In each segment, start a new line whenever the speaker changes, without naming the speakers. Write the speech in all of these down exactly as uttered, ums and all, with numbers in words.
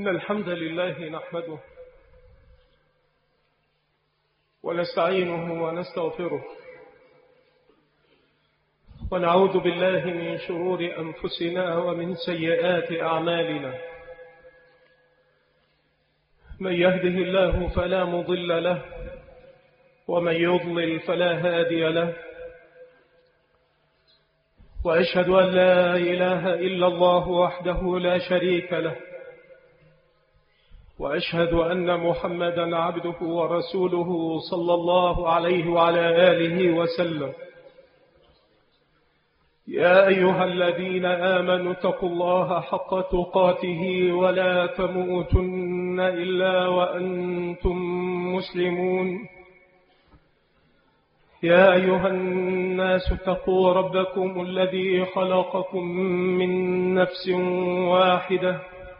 إن الحمد لله نحمده ونستعينه ونستغفره ونعوذ بالله من شرور أنفسنا ومن سيئات أعمالنا. من يهده الله فلا مضل له ومن يضلل فلا هادي له، وأشهد أن لا إله إلا الله وحده لا شريك له، وأشهد أن محمدا عبده ورسوله صلى الله عليه وعلى آله وسلم. يا أيها الذين آمنوا اتقوا الله حق تقاته ولا تموتن إلا وأنتم مسلمون. يا أيها الناس اتقوا ربكم الذي خلقكم من نفس واحدة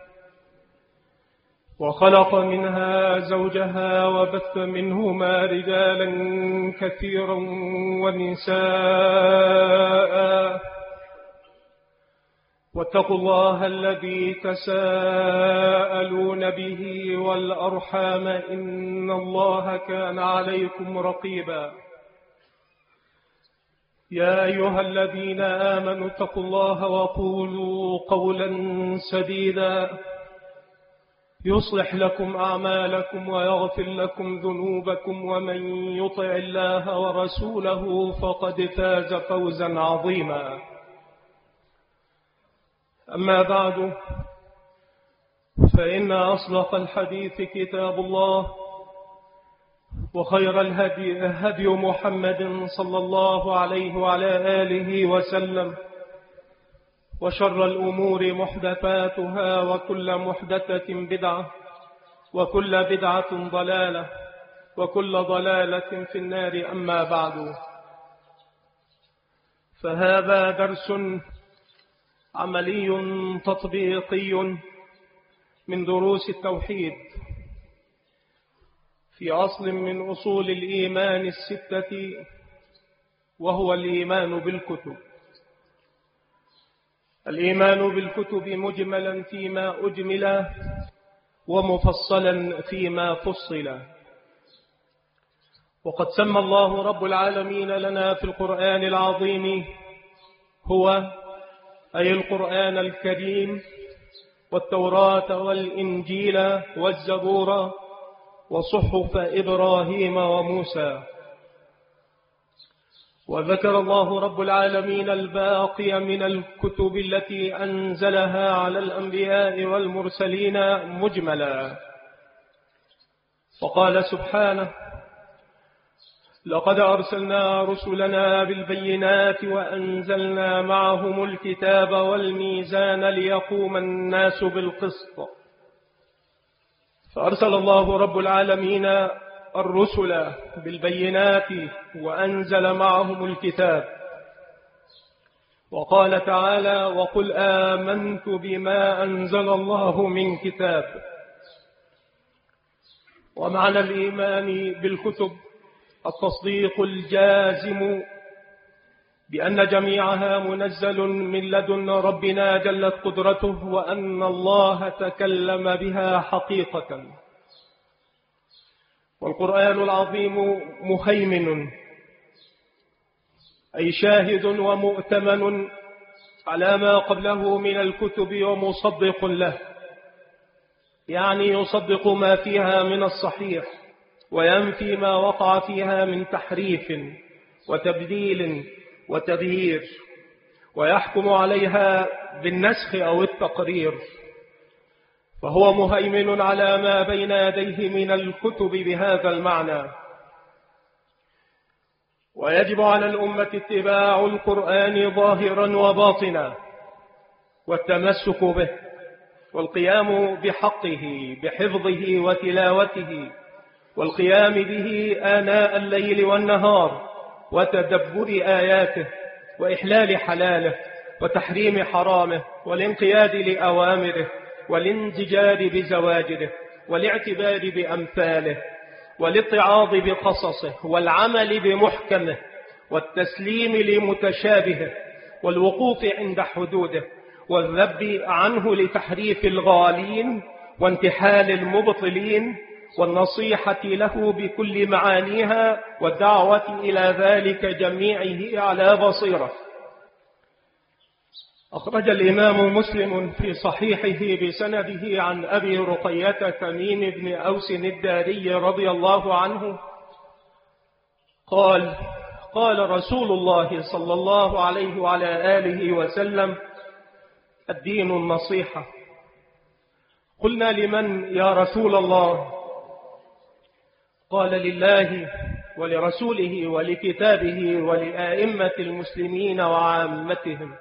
وخلق منها زوجها وبث منهما رجالا كثيرا ونساء، واتقوا الله الذي تساءلون به والأرحام إن الله كان عليكم رقيبا. يا أيها الذين آمنوا اتقوا الله وقولوا قولا سديدا يصلح لكم أعمالكم ويغفر لكم ذنوبكم، ومن يطع الله ورسوله فقد فاز فوزا عظيما. أما بعد، فإن أصدق الحديث كتاب الله، وخير الهدي هدي محمد صلى الله عليه وعلى آله وسلم، وشر الأمور محدثاتها، وكل محدثة بدعة، وكل بدعة ضلالة، وكل ضلالة في النار. أما بعد، فهذا درس عملي تطبيقي من دروس التوحيد في أصل من أصول الإيمان الستة، وهو الإيمان بالكتب. الإيمان بالكتب مجملا فيما أجمل، ومفصلا فيما فصل. وقد سمى الله رب العالمين لنا في القرآن العظيم هو أي القرآن الكريم والتوراة والإنجيل والزبور وصحف إبراهيم وموسى. وذكر الله رب العالمين الباقي من الكتب التي أنزلها على الأنبياء والمرسلين مجملا، فقال سبحانه: لقد أرسلنا رسلنا بالبينات وأنزلنا معهم الكتاب والميزان ليقوم الناس بالقسط. فأرسل الله رب العالمين الرسل بالبينات وأنزل معهم الكتاب، وقال تعالى: وقل آمنت بما أنزل الله من كتاب. ومعنى الإيمان بالكتب التصديق الجازم بأن جميعها منزل من لدن ربنا جلت قدرته، وأن الله تكلم بها حقيقة. والقرآن العظيم مهيمن أي شاهد ومؤتمن على ما قبله من الكتب ومصدق له، يعني يصدق ما فيها من الصحيح وينفي ما وقع فيها من تحريف وتبديل وتغيير، ويحكم عليها بالنسخ أو التقرير. فهو مهيمن على ما بين يديه من الكتب بهذا المعنى. ويجب على الأمة اتباع القرآن ظاهرا وباطنا، والتمسك به، والقيام بحقه بحفظه وتلاوته، والقيام به آناء الليل والنهار، وتدبر آياته، وإحلال حلاله، وتحريم حرامه، والانقياد لأوامره، والانزجار بزواجره، والاعتبار بأمثاله، والاتعاظ بقصصه، والعمل بمحكمه، والتسليم لمتشابهه، والوقوف عند حدوده، والذب عنه لتحريف الغالين، وانتحال المبطلين والنصيحة له بكل معانيها والدعوة إلى ذلك جميعه على بصيرة. أخرج الإمام مسلم في صحيحه بسنده عن أبي رقية تميم بن أوس الداري رضي الله عنه قال: قال رسول الله صلى الله عليه وعلى آله وسلم: الدين النصيحة. قلنا: لمن يا رسول الله؟ قال: لله ولرسوله ولكتابه ولأئمة المسلمين وعامتهم.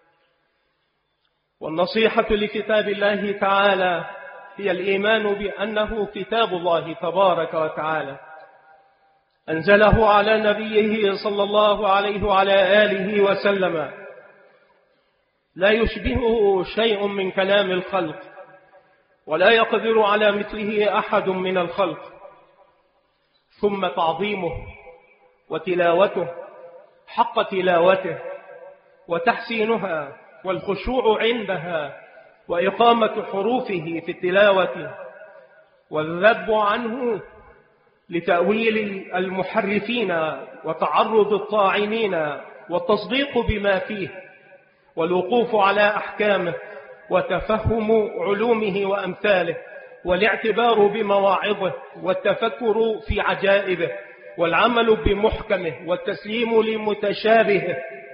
والنصيحة لكتاب الله تعالى هي الإيمان بأنه كتاب الله تبارك وتعالى أنزله على نبيه صلى الله عليه وعلى آله وسلم، لا يشبهه شيء من كلام الخلق، ولا يقدر على مثله أحد من الخلق. ثم تعظيمه وتلاوته حق تلاوته وتحسينها والخشوع عندها وإقامة حروفه في التلاوة والذب عنه لتأويل المحرفين وتعرض الطاعنين والتصديق بما فيه والوقوف على أحكامه وتفهم علومه وأمثاله والاعتبار بمواعظه والتفكر في عجائبه والعمل بمحكمه والتسليم لمتشابهه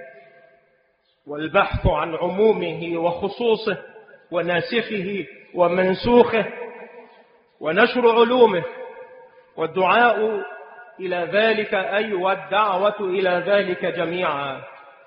والبحث عن عمومه وخصوصه وناسخه ومنسوخه ونشر علومه والدعاء إلى ذلك، أي والدعوة إلى ذلك جميعا.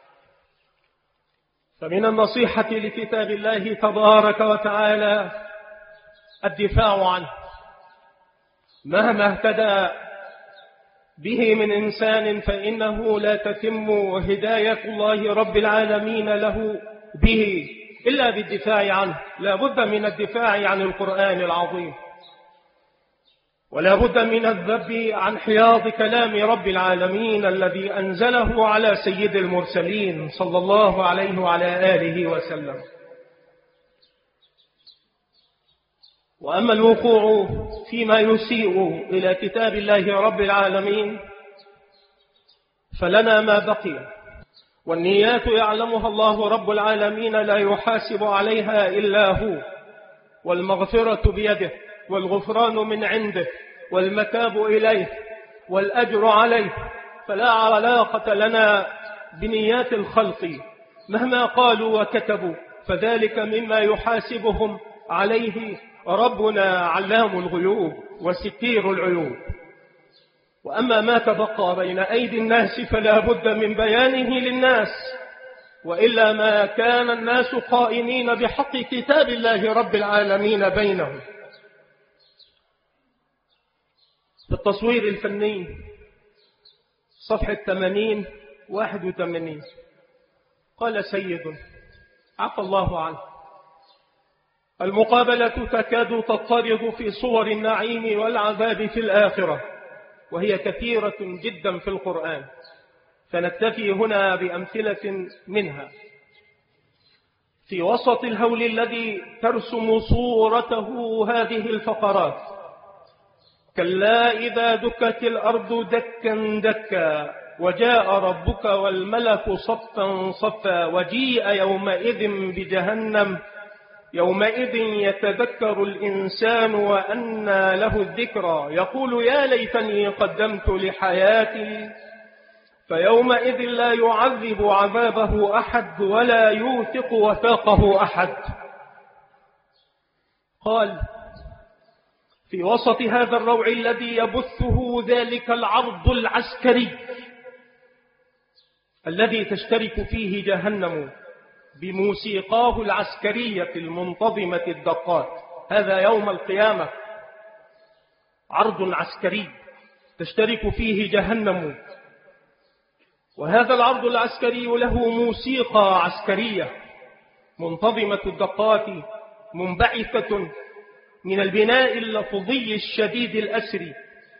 فمن النصيحة لكتاب الله تبارك وتعالى الدفاع عنه مهما اهتدى به من إنسان، فإنه لا تتم هداية الله رب العالمين له به إلا بالدفاع عنه. لا بد من الدفاع عن القرآن العظيم، ولا بد من الذب عن حياض كلام رب العالمين الذي أنزله على سيد المرسلين صلى الله عليه وعلى آله وسلم. وأما الوقوع فيما يسيء إلى كتاب الله رب العالمين فلنا ما بقي، والنيات يعلمها الله رب العالمين لا يحاسب عليها إلا هو، والمغفرة بيده والغفران من عنده والمتاب إليه والأجر عليه، فلا علاقة لنا بنيات الخلق مهما قالوا وكتبوا، فذلك مما يحاسبهم عليه ربنا علام الغيوب وستير العيوب. وأما ما تبقى بين أيدي الناس فلا بد من بيانه للناس، وإلا ما كان الناس قائمين بحق كتاب الله رب العالمين بينهم. في التصوير الفني صفحة ثمانين واحد وثمانين قال سيد عفى الله عنه: المقابلة تكاد تضطرد في صور النعيم والعذاب في الآخرة، وهي كثيرة جدا في القرآن، فنكتفي هنا بأمثلة منها. في وسط الهول الذي ترسم صورته هذه الفقرات: كلا إذا دكت الأرض دكا دكا وجاء ربك والملك صفا صفا وجيء يومئذ بجهنم يومئذ يتذكر الإنسان وأنى له الذكرى يقول يا ليتني قدمت لحياتي فيومئذ لا يعذب عذابه أحد ولا يوثق وثاقه أحد. قال: في وسط هذا الروع الذي يبثه ذلك العرض العسكري الذي تشترك فيه جهنم بموسيقاه العسكرية المنتظمة الدقات، هذا يوم القيامة عرض عسكري تشترك فيه جهنم، وهذا العرض العسكري له موسيقى عسكرية منتظمة الدقات منبعثة من البناء اللفظي الشديد الأسري،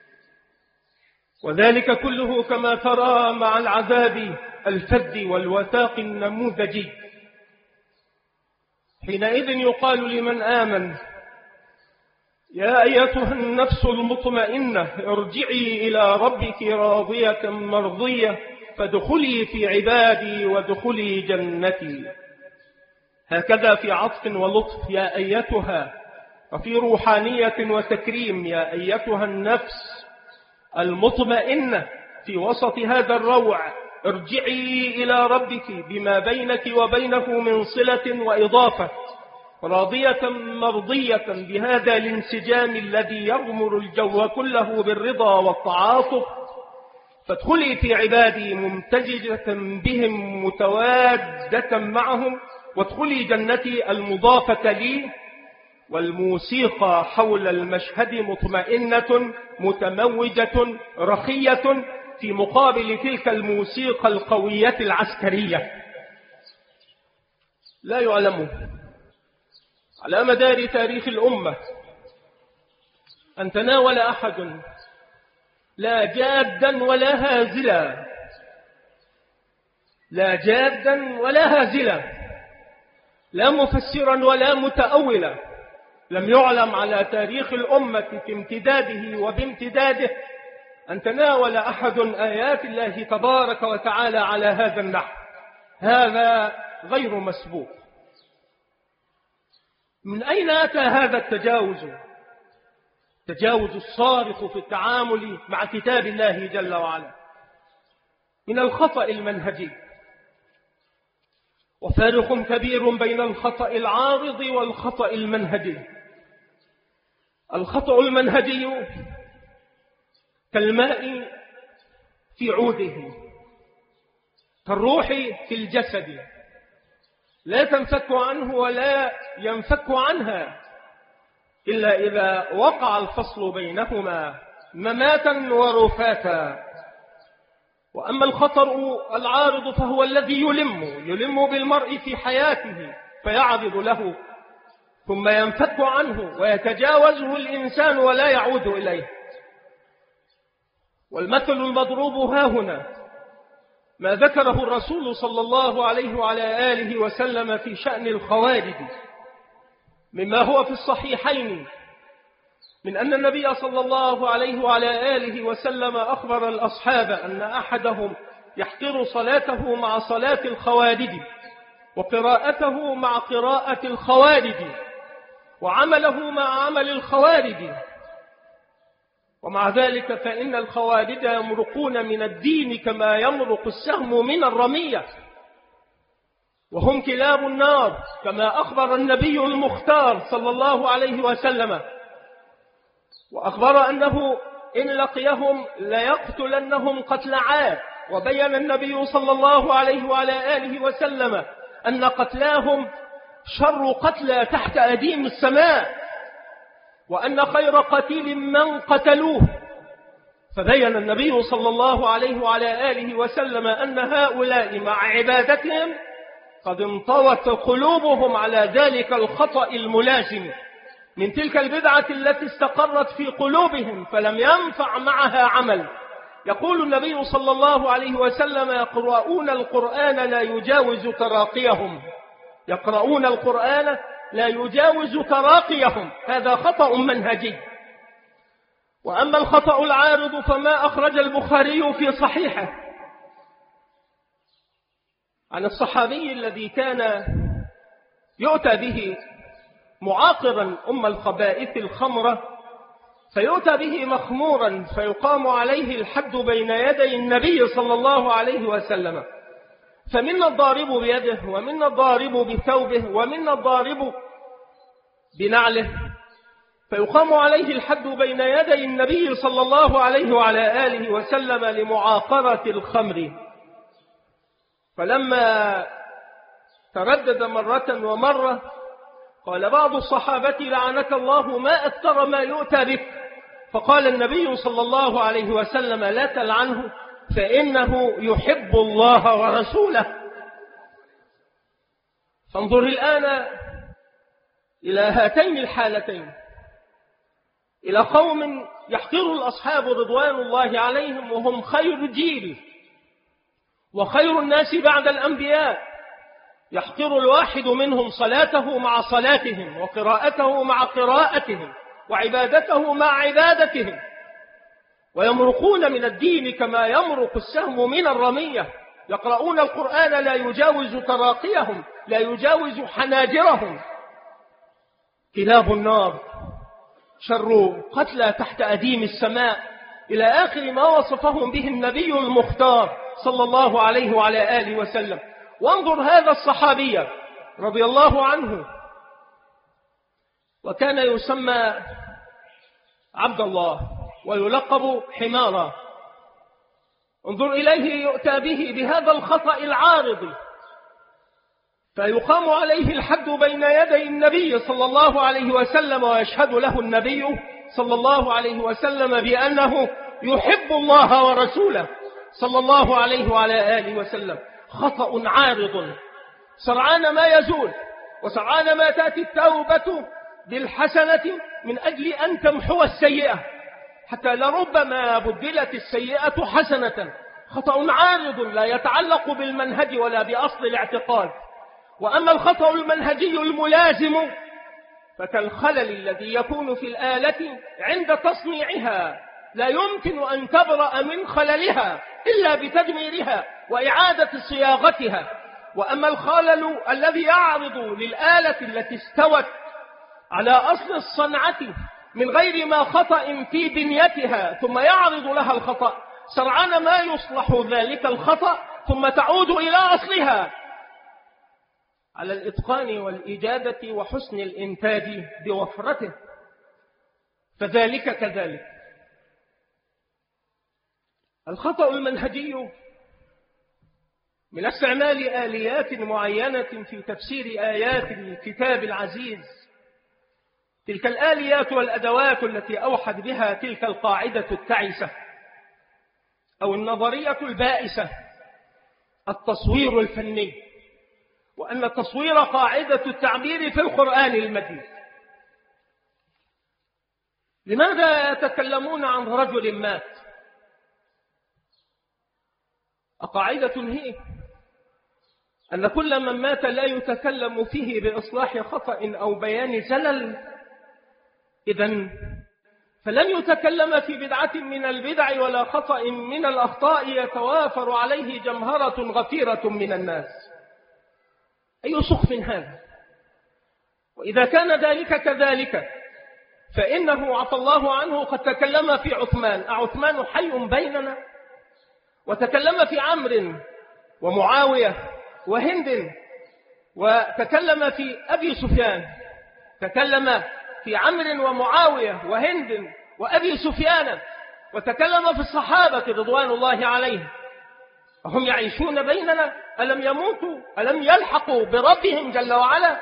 وذلك كله كما ترى مع العذاب الفذ والوثاق النموذجي. حينئذ يقال لمن آمن يا أيتها النفس المطمئنة ارجعي إلى ربك راضية مرضية فادخلي في عبادي وادخلي جنتي. هكذا في عطف ولطف يا أيتها، وفي روحانية وتكريم يا أيتها النفس المطمئنة. في وسط هذا الروع ارجعي إلى ربك بما بينك وبينه من صلة وإضافة، راضية مرضية بهذا الانسجام الذي يغمر الجو كله بالرضا والتعاطف، فادخلي في عبادي ممتزجة بهم متوادة معهم، وادخلي جنتي المضافة لي. والموسيقى حول المشهد مطمئنة متموجة رخية في مقابل تلك الموسيقى القوية العسكرية. لا يعلم على مدار تاريخ الأمة أن تناول أحد لا جادا ولا هازلا، لا جادا ولا هازلا، لا مفسرا ولا متأولا، لم يعلم على تاريخ الأمة في امتداده وبامتداده أن تناول أحد آيات الله تبارك وتعالى على هذا النحو. هذا غير مسبوق. من أين أتى هذا التجاوز؟ تجاوز الصارخ في التعامل مع كتاب الله جل وعلا من الخطأ المنهجي، وفارق كبير بين الخطأ العارض والخطأ المنهجي. الخطأ المنهجي كالماء في عوده، كالروح في الجسد، لا تنفك عنه ولا ينفك عنها إلا إذا وقع الفصل بينهما مماتا ورفاتا. وأما الخطر العارض فهو الذي يلم يلم بالمرء في حياته فيعرض له ثم ينفك عنه ويتجاوزه الإنسان ولا يعود إليه. والمثل المضروب ها هنا ما ذكره الرسول صلى الله عليه وعلى آله وسلم في شأن الخوارج، مما هو في الصحيحين من أن النبي صلى الله عليه وعلى آله وسلم أخبر الأصحاب أن أحدهم يحقر صلاته مع صلاة الخوارج، وقراءته مع قراءة الخوارج، وعمله مع عمل الخوارج، ومع ذلك فإن الخوارج يمرقون من الدين كما يمرق السهم من الرمية، وهم كلاب النار كما أخبر النبي المختار صلى الله عليه وسلم، وأخبر أنه إن لقيهم ليقتلنهم قتل عاد. وبين النبي صلى الله عليه وعلى آله وسلم أن قتلاهم شر قتلى تحت أديم السماء، وأن خير قتيل من قتلوه. فبين النبي صلى الله عليه وعلى آله وسلم أن هؤلاء مع عبادتهم قد انطوت قلوبهم على ذلك الخطأ الملازم من تلك البدعة التي استقرت في قلوبهم فلم ينفع معها عمل. يقول النبي صلى الله عليه وسلم: يقرؤون القرآن لا يجاوز تراقيهم، يقرؤون القرآن لا يجاوز تراقيهم. هذا خطأ منهجي. وأما الخطأ العارض فما أخرج البخاري في صحيحه عن الصحابي الذي كان يؤتى به معاقرا أم الخبائث الخمرة، فيؤتى به مخمورا فيقام عليه الحد بين يدي النبي صلى الله عليه وسلم، فمنا الضارب بيده ومنا الضارب بثوبه ومنا الضارب بنعله، فيقام عليه الحد بين يدي النبي صلى الله عليه وعلى آله وسلم لمعاقرة الخمر. فلما تردد مرة ومرة قال بعض الصحابة: لعنك الله ما أكثر ما يؤتى بك. فقال النبي صلى الله عليه وسلم: لا تلعنه فإنه يحب الله ورسوله. فانظر الآن إلى هاتين الحالتين، إلى قوم يحقر الأصحاب رضوان الله عليهم وهم خير جيل وخير الناس بعد الأنبياء، يحقر الواحد منهم صلاته مع صلاتهم وقراءته مع قراءتهم وعبادته مع عبادتهم، ويمرقون من الدين كما يمرق السهم من الرمية، يقرؤون القرآن لا يجاوز تراقيهم، لا يجاوز حناجرهم. كلاب النار شر قتلى تحت أديم السماء، إلى آخر ما وصفهم به النبي المختار صلى الله عليه وعلى آله وسلم. وانظر هذا الصحابي رضي الله عنه، وكان يسمى عبد الله ويلقب حمارا. انظر إليه يؤتى به بهذا الخطأ العارض، فيقام عليه الحد بين يدي النبي صلى الله عليه وسلم، ويشهد له النبي صلى الله عليه وسلم بأنه يحب الله ورسوله صلى الله عليه وعلى آله وسلم. خطأ عارض سرعان ما يزول، وسرعان ما تأتي التوبة بالحسنة من أجل أن تمحو السيئة، حتى لربما بدلت السيئة حسنة. خطأ عارض لا يتعلق بالمنهج ولا بأصل الاعتقاد. وأما الخطأ المنهجي الملازم فكالخلل الذي يكون في الآلة عند تصنيعها، لا يمكن أن تبرأ من خللها إلا بتدميرها وإعادة صياغتها. وأما الخلل الذي يعرض للآلة التي استوت على أصل الصنعة من غير ما خطأ في بنيتها، ثم يعرض لها الخطأ، سرعان ما يصلح ذلك الخطأ ثم تعود إلى أصلها على الإتقان والإجادة وحسن الإنتاج بوفرته. فذلك كذلك. الخطأ المنهجي من استعمال آليات معينة في تفسير آيات الكتاب العزيز، تلك الآليات والأدوات التي أوحد بها تلك القاعدة التعسة أو النظرية البائسة، التصوير الفني، وأن التصوير قاعدة التعبير في القرآن المجيد. لماذا يتكلمون عن رجل مات؟ قاعدة هي أن كل من مات لا يتكلم فيه بإصلاح خطأ أو بيان زلل، إذن فلن يتكلم في بدعة من البدع ولا خطأ من الأخطاء يتوافر عليه جمهرة غفيرة من الناس. أي سخف هذا؟ وإذا كان ذلك كذلك فإنه عفى الله عنه قد تكلم في عثمان، أعثمان حي بيننا؟ وتكلم في عمرو ومعاوية وهند، وتكلم في أبي سفيان، تكلم في عمرو ومعاوية وهند وأبي سفيان، وتكلم في الصحابة رضوان الله عليهم. هم يعيشون بيننا؟ ألم يموتوا؟ ألم يلحقوا بربهم جل وعلا؟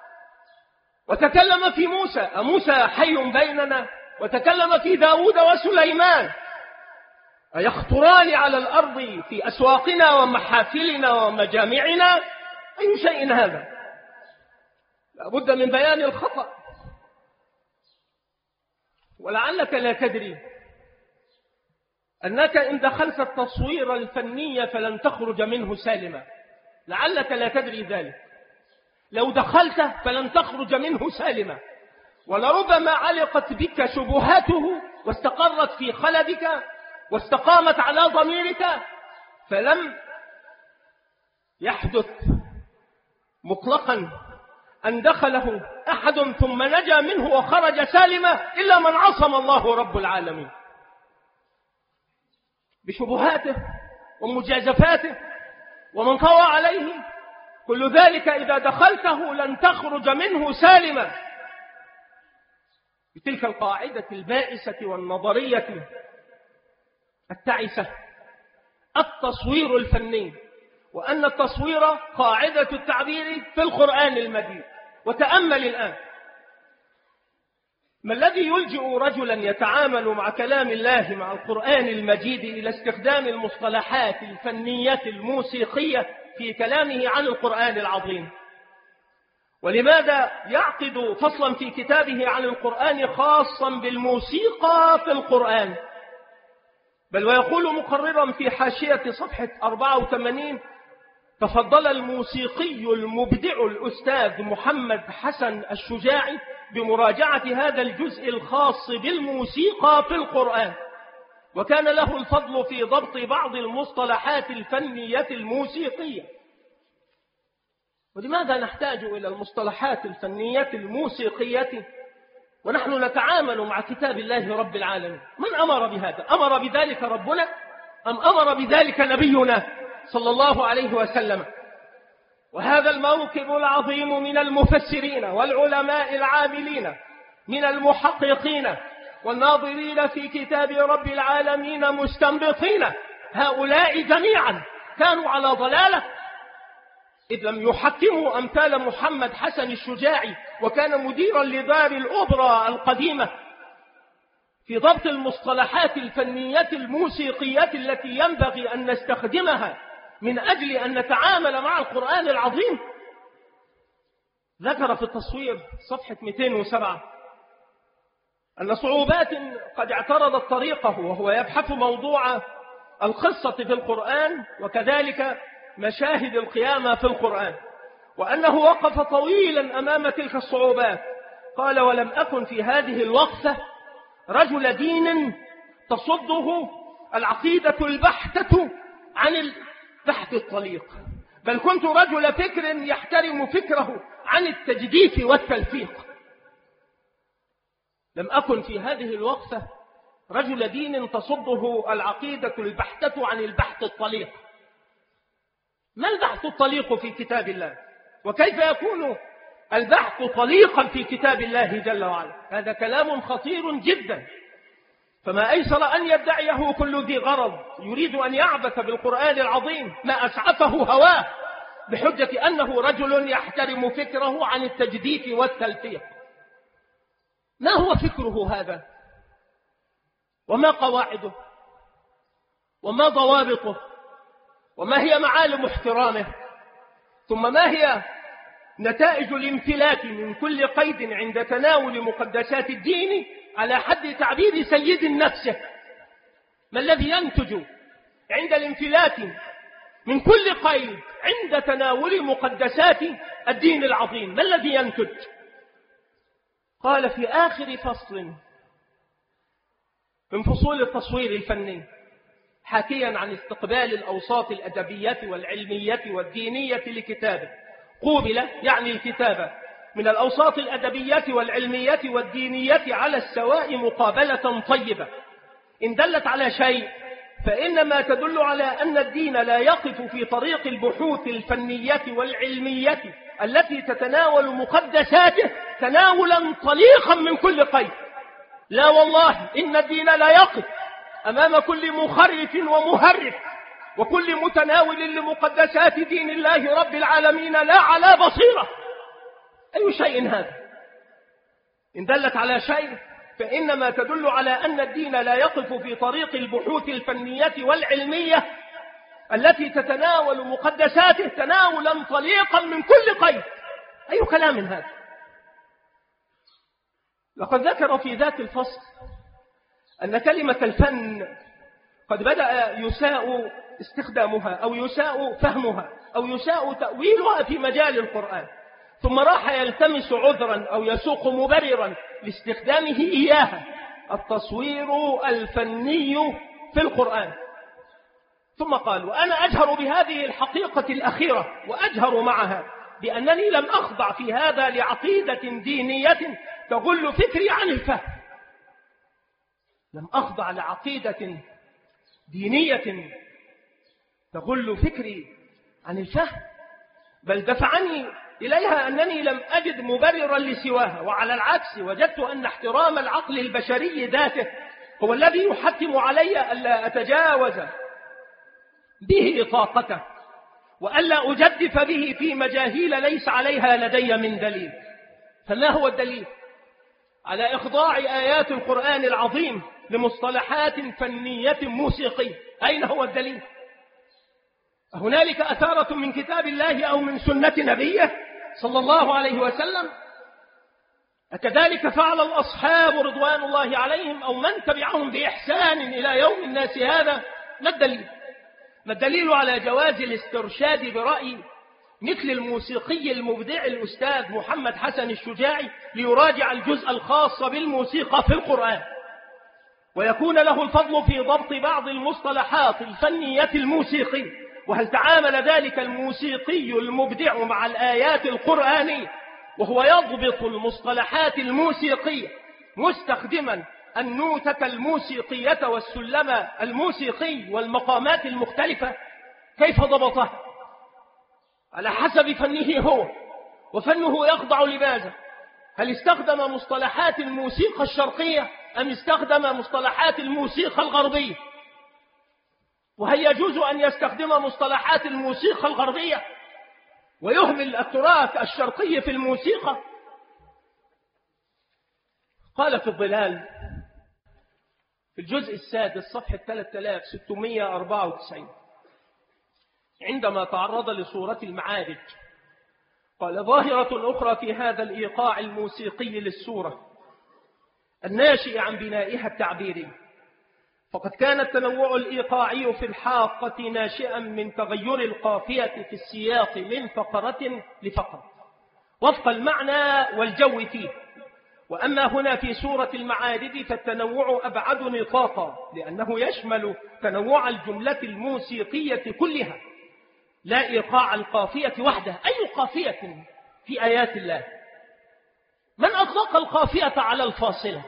وتكلم في موسى، أموسى حي بيننا؟ وتكلم في داود وسليمان، أيخطران على الأرض في أسواقنا ومحافلنا ومجامعنا؟ أي شيء هذا؟ لابد من بيان الخطأ. ولعلك لا تدري أنك إن دخلت التصوير الفني فلن تخرج منه سالما. لعلك لا تدري ذلك. لو دخلت فلن تخرج منه سالما، ولربما علقت بك شبهاته واستقرت في خلدك واستقامت على ضميرك، فلم يحدث مطلقا أن دخله أحد ثم نجا منه وخرج سالما إلا من عصم الله رب العالمين بشبهاته ومجازفاته ومن طوى عليه. كل ذلك إذا دخلته لن تخرج منه سالما بتلك القاعدة البائسة والنظرية التعسة، التصوير الفني، وأن التصوير قاعدة التعبير في القرآن المجيد. وتأمل الآن ما الذي يلجئ رجلا يتعامل مع كلام الله مع القرآن المجيد إلى استخدام المصطلحات الفنية الموسيقية في كلامه عن القرآن العظيم؟ ولماذا يعقد فصلا في كتابه عن القرآن خاصا بالموسيقى في القرآن؟ بل ويقول مقررا في حاشية صفحة أربعة وثمانين تفضل الموسيقي المبدع الأستاذ محمد حسن الشجاعي بمراجعة هذا الجزء الخاص بالموسيقى في القرآن، وكان له الفضل في ضبط بعض المصطلحات الفنية الموسيقية. ولماذا نحتاج إلى المصطلحات الفنية الموسيقية ونحن نتعامل مع كتاب الله رب العالمين؟ من أمر بهذا؟ أمر بذلك ربنا أم أمر بذلك نبينا صلى الله عليه وسلم؟ وهذا الموكب العظيم من المفسرين والعلماء العاملين من المحققين والناظرين في كتاب رب العالمين مستنبطين، هؤلاء جميعا كانوا على ضلالة، إذ لم يحكموا أمثال محمد حسن الشجاعي، وكان مديرا لدار الأوبرا القديمة في ضبط المصطلحات الفنية الموسيقية التي ينبغي أن نستخدمها من أجل أن نتعامل مع القرآن العظيم. ذكر في التصوير صفحة مئتين وسبعة أن صعوبات قد اعترضت طريقه وهو يبحث موضوع القصة في القرآن وكذلك مشاهد القيامة في القرآن، وأنه وقف طويلا أمام تلك الصعوبات. قال: ولم أكن في هذه الوقفة رجل دين تصده العقيدة البحتة عن البحث الطليق، بل كنت رجل فكر يحترم فكره عن التجديف والتلفيق. لم أكن في هذه الوقفة رجل دين تصده العقيدة البحتة عن البحث الطليق. ما البحث الطليق في كتاب الله؟ وكيف يكون البحث طليقا في كتاب الله جل وعلا؟ هذا كلام خطير جدا، فما أيسر أن يدعيه كل ذي غرض يريد أن يعبث بالقرآن العظيم ما أسعفه هواه بحجة أنه رجل يحترم فكره عن التجديف والتلفيق. ما هو فكره هذا؟ وما قواعده؟ وما ضوابطه؟ وما هي معالم احترامه؟ ثم ما هي نتائج الانفلات من كل قيد عند تناول مقدسات الدين على حد تعبير سيد نفسه؟ ما الذي ينتج عند الانفلات من كل قيد عند تناول مقدسات الدين العظيم؟ ما الذي ينتج؟ قال في آخر فصل من فصول التصوير الفني حاكيا عن استقبال الأوساط الأدبية والعلمية والدينية لكتابه: قوبل يعني الكتابة من الأوساط الأدبية والعلمية والدينية على السواء مقابلة طيبة، إن دلت على شيء فإنما تدل على أن الدين لا يقف في طريق البحوث الفنية والعلمية التي تتناول مقدساته تناولا طليقا من كل قيد. لا والله، إن الدين لا يقف أمام كل مخرف ومهرف وكل متناول لمقدسات دين الله رب العالمين لا على بصيرة. أي شيء هذا؟ إن دلت على شيء فإنما تدل على أن الدين لا يقف في طريق البحوث الفنية والعلمية التي تتناول مقدساته تناولا طليقا من كل قيد. أي كلام هذا؟ لقد ذكر في ذات الفصل أن كلمة الفن قد بدأ يساء استخدامها أو يساء فهمها أو يساء تأويلها في مجال القرآن، ثم راح يلتمس عذرا أو يسوق مبررا لاستخدامه إياها: التصوير الفني في القرآن. ثم قال: وأنا أجهر بهذه الحقيقة الأخيرة وأجهر معها بأنني لم أخضع في هذا لعقيدة دينية تغل فكري عن الفهم. لم أخضع لعقيدة دينية تغل فكري عن الفهم، بل دفعني إليها أنني لم أجد مبررا لسواها، وعلى العكس وجدت أن احترام العقل البشري ذاته هو الذي يحتم علي ألا أتجاوز به طاقته وألا أجدف به في مجاهيل ليس عليها لدي من دليل. فما هو الدليل على إخضاع آيات القرآن العظيم لمصطلحات فنية موسيقية؟ أين هو الدليل؟ هنالك أثارة من كتاب الله أو من سنة نبيه صلى الله عليه وسلم؟ أكذلك فعل الأصحاب رضوان الله عليهم أو من تبعهم بإحسان إلى يوم الناس هذا؟ ما الدليل؟ ما الدليل على جواز الاسترشاد برأي مثل الموسيقي المبدع الأستاذ محمد حسن الشجاعي ليراجع الجزء الخاص بالموسيقى في القرآن، ويكون له الفضل في ضبط بعض المصطلحات الفنية الموسيقية؟ وهل تعامل ذلك الموسيقي المبدع مع الآيات القرآنية وهو يضبط المصطلحات الموسيقية مستخدما النوتة الموسيقية والسلم الموسيقي والمقامات المختلفة؟ كيف ضبطها؟ على حسب فنه هو، وفنه يخضع لماذا؟ هل استخدم مصطلحات الموسيقى الشرقية أم استخدم مصطلحات الموسيقى الغربية؟ وهل يجوز أن يستخدم مصطلحات الموسيقى الغربية ويهمل التراث الشرقي في الموسيقى؟ قال في الظلال في الجزء السادس صفحة ثلاثة آلاف وستمئة وأربعة وتسعين عندما تعرض لصورة المعارج قال: ظاهرة أخرى في هذا الإيقاع الموسيقي للسورة الناشئ عن بنائها التعبيري، فقد كان التنوع الإيقاعي في الحاقة ناشئا من تغير القافية في السياق من فقرة لفقرة وفق المعنى والجو فيه. وأما هنا في سورة المعارج فالتنوع أبعد نطاقا، لأنه يشمل تنوع الجملة الموسيقية كلها لا إيقاع القافية وحده. أي قافية في آيات الله؟ من أطلق القافية على الفاصلة؟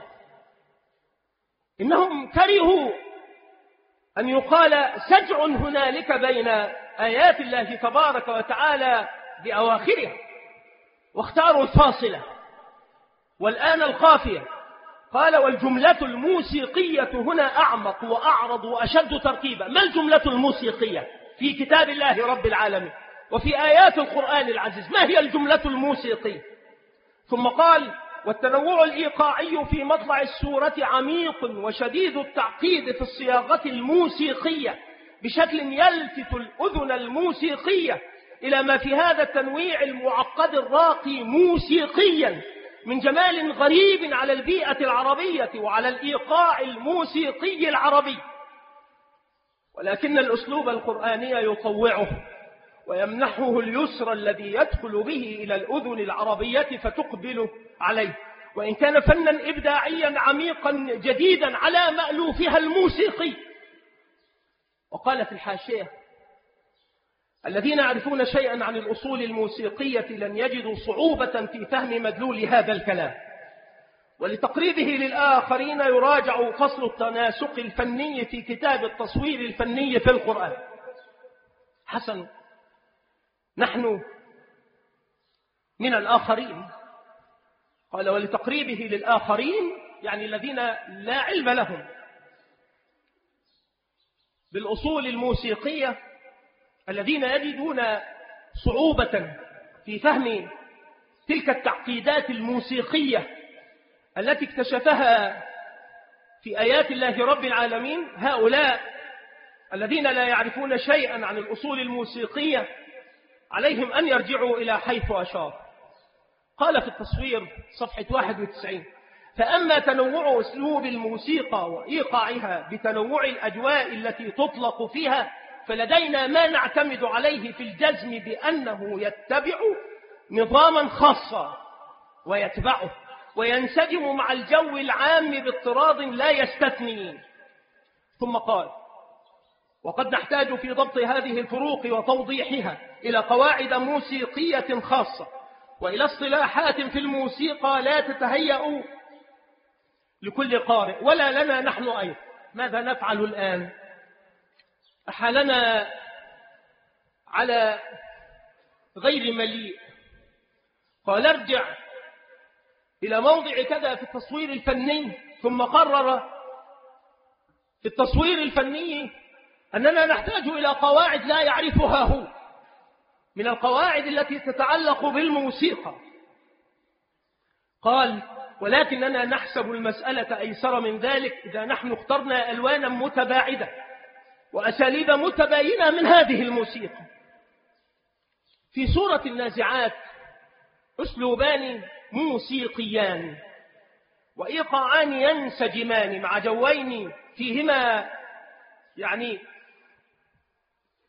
إنهم كرهوا أن يقال سجع هنالك بين آيات الله تبارك وتعالى بأواخرها، واختاروا الفاصلة والآن القافية. قال: والجملة الموسيقية هنا أعمق وأعرض وأشد تركيبا. ما الجملة الموسيقية في كتاب الله رب العالمين وفي آيات القرآن العزيز؟ ما هي الجملة الموسيقية؟ ثم قال: والتنوع الإيقاعي في مطلع السورة عميق وشديد التعقيد في الصياغة الموسيقية بشكل يلفت الأذن الموسيقية إلى ما في هذا التنويع المعقد الراقي موسيقيا من جمال غريب على البيئة العربية وعلى الإيقاع الموسيقي العربي. ولكن الأسلوب القرآني يطوعه ويمنحه اليسر الذي يدخل به إلى الأذن العربية فتقبل عليه، وإن كان فنا إبداعيا عميقا جديدا على مألوفها الموسيقي. وقال في الحاشية: الذين يعرفون شيئا عن الأصول الموسيقية لن يجدوا صعوبة في فهم مدلول هذا الكلام، ولتقريبه للآخرين يراجع فصل التناسق الفني في كتاب التصوير الفني في القرآن. حسن، نحن من الآخرين. قال: ولتقريبه للآخرين، يعني الذين لا علم لهم بالأصول الموسيقية، الذين يجدون صعوبة في فهم تلك التعقيدات الموسيقية التي اكتشفها في آيات الله رب العالمين. هؤلاء الذين لا يعرفون شيئا عن الأصول الموسيقية عليهم أن يرجعوا إلى حيث أشار. قال في التصوير صفحة واحد وتسعين: فأما تنوع أسلوب الموسيقى وإيقاعها بتنوع الأجواء التي تطلق فيها فلدينا ما نعتمد عليه في الجزم بأنه يتبع نظاما خاصا ويتبعه وينسجم مع الجو العام باضطراد لا يستثني. ثم قال: وقد نحتاج في ضبط هذه الفروق وتوضيحها إلى قواعد موسيقية خاصة وإلى اصطلاحات في الموسيقى لا تتهيأ لكل قارئ ولا لنا نحن أيضا. ماذا نفعل الآن؟ أحالنا على غير مليء. قال: ارجع إلى موضع كذا في التصوير الفني، ثم قرر في التصوير الفني أننا نحتاج إلى قواعد لا يعرفها هو من القواعد التي تتعلق بالموسيقى. قال: ولكننا نحسب المسألة أيسر من ذلك إذا نحن اخترنا ألوانا متباعدة وأساليب متباينة من هذه الموسيقى. في سورة النازعات أسلوبان موسيقيان وإيقاعان ينسجمان مع جوين فيهما يعني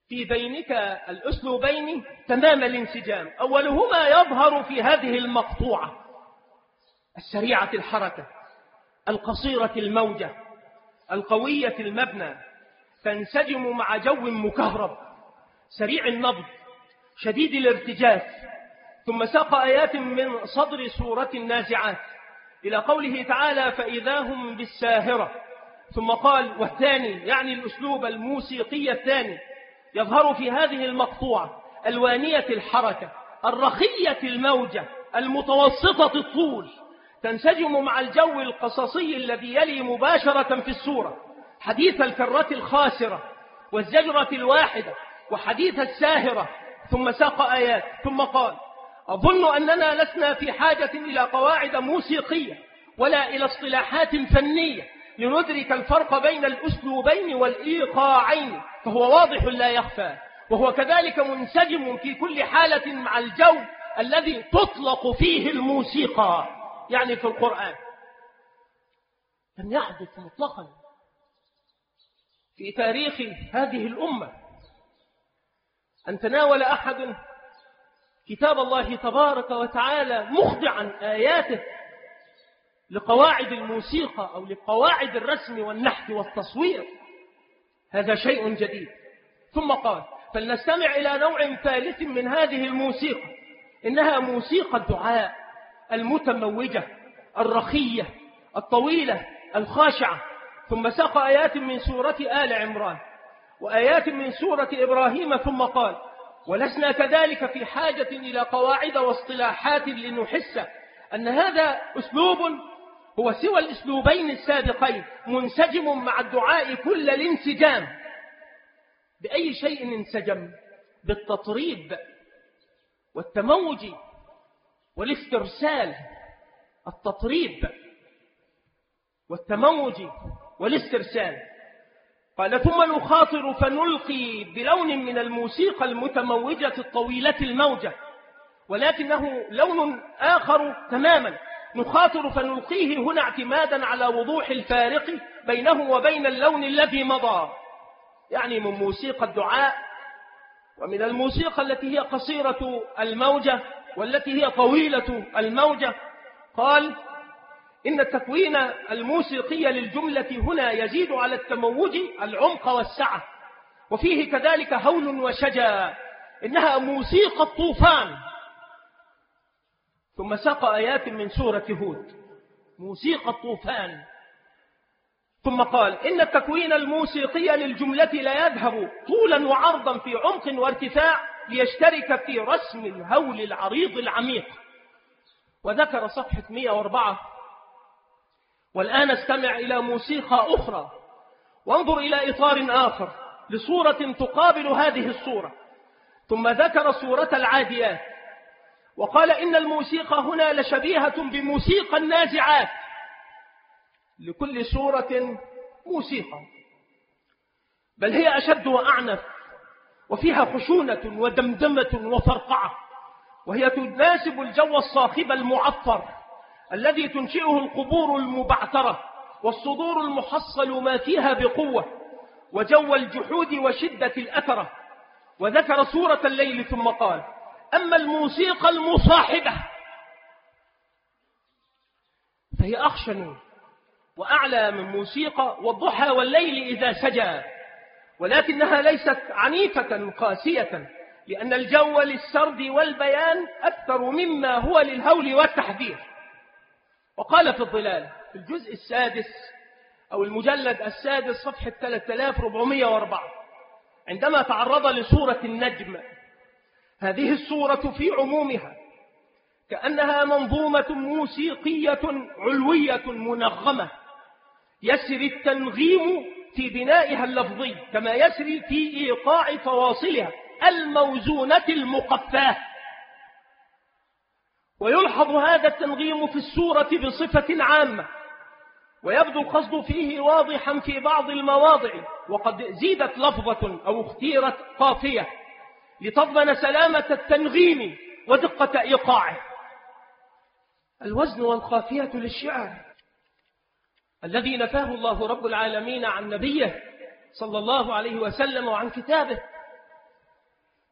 في بينك الأسلوبين تمام الانسجام. أولهما يظهر في هذه المقطوعة السريعة الحركة القصيرة الموجة القوية المبنى، تنسجم مع جو مكهرب سريع النبض شديد الارتجاف. ثم ساق آيات من صدر سورة النازعات إلى قوله تعالى فإذا هم بالساهرة، ثم قال والثاني يعني الأسلوب الموسيقي الثاني يظهر في هذه المقطوعة الوانية الحركة الرخية الموجة المتوسطة الطول، تنسجم مع الجو القصصي الذي يلي مباشرة في السورة حديث الكرة الخاسرة والزجرة الواحدة وحديث الساهرة. ثم ساق آيات ثم قال أظن أننا لسنا في حاجة إلى قواعد موسيقية ولا إلى اصطلاحات فنية لندرك الفرق بين الأسلوبين والإيقاعين، فهو واضح لا يخفى، وهو كذلك منسجم في كل حالة مع الجو الذي تطلق فيه الموسيقى، يعني في القرآن لم يحدث مطلقا في تاريخ هذه الأمة أن تناول أحد كتاب الله تبارك وتعالى مخضعا آياته لقواعد الموسيقى أو لقواعد الرسم والنحت والتصوير. هذا شيء جديد. ثم قال فلنستمع إلى نوع ثالث من هذه الموسيقى، إنها موسيقى الدعاء المتموجة الرخية الطويلة الخاشعة. ثم ساق آيات من سورة آل عمران وآيات من سورة إبراهيم ثم قال ولسنا كذلك في حاجة إلى قواعد واصطلاحات لنحس أن هذا أسلوب هو سوى الأسلوبين السابقين منسجم مع الدعاء كل الانسجام. بأي شيء انسجم؟ بالتطريب والتموج والاسترسال. التطريب والتموج والاسترسال. قال ثم نخاطر فنلقي بلون من الموسيقى المتموجة الطويلة الموجة، ولكنه لون آخر تماما. نخاطر فنلقيه هنا اعتمادا على وضوح الفارق بينه وبين اللون الذي مضى، يعني من موسيقى الدعاء ومن الموسيقى التي هي قصيرة الموجة والتي هي طويلة الموجة. قال إن التكوين الموسيقي للجملة هنا يزيد على التموج العمق والسعة، وفيه كذلك هول وشجا، إنها موسيقى الطوفان. ثم ساق آيات من سورة هود موسيقى الطوفان. ثم قال إن التكوين الموسيقي للجملة لا يذهب طولا وعرضا في عمق وارتفاع ليشترك في رسم الهول العريض العميق. وذكر صفحة مئة وأربعة. والآن استمع إلى موسيقى أخرى وانظر إلى إطار آخر لصورة تقابل هذه الصورة. ثم ذكر صورة العاديات وقال إن الموسيقى هنا لشبيهة بموسيقى النازعات. لكل صورة موسيقى، بل هي أشد وأعنف وفيها خشونة ودمدمة وفرقعة، وهي تناسب الجو الصاخب المعفر الذي تنشئه القبور المبعثرة والصدور المحصل ما فيها بقوة، وجو الجحود وشدة الأثرة. وذكر سورة الليل ثم قال أما الموسيقى المصاحبة فهي أخشن وأعلى من موسيقى والضحى والليل إذا سجى، ولكنها ليست عنيفة قاسية، لأن الجو للسرد والبيان أكثر مما هو للهول والتحذير. وقال في الظلال في الجزء السادس أو المجلد السادس صفحة ثلاثة آلاف وأربعمئة وأربعة عندما تعرض لسورة النجم: هذه السورة في عمومها كأنها منظومة موسيقية علوية منغمة، يسري التنغيم في بنائها اللفظي كما يسري في إيقاع فواصلها الموزونة المقفاة. ويلحظ هذا التنغيم في السورة بصفة عامة، ويبدو القصد فيه واضحا في بعض المواضع، وقد زيدت لفظة أو اختيرت قافية لتضمن سلامة التنغيم ودقة إيقاعه. الوزن والقافية للشعر الذي نفاه الله رب العالمين عن نبيه صلى الله عليه وسلم وعن كتابه،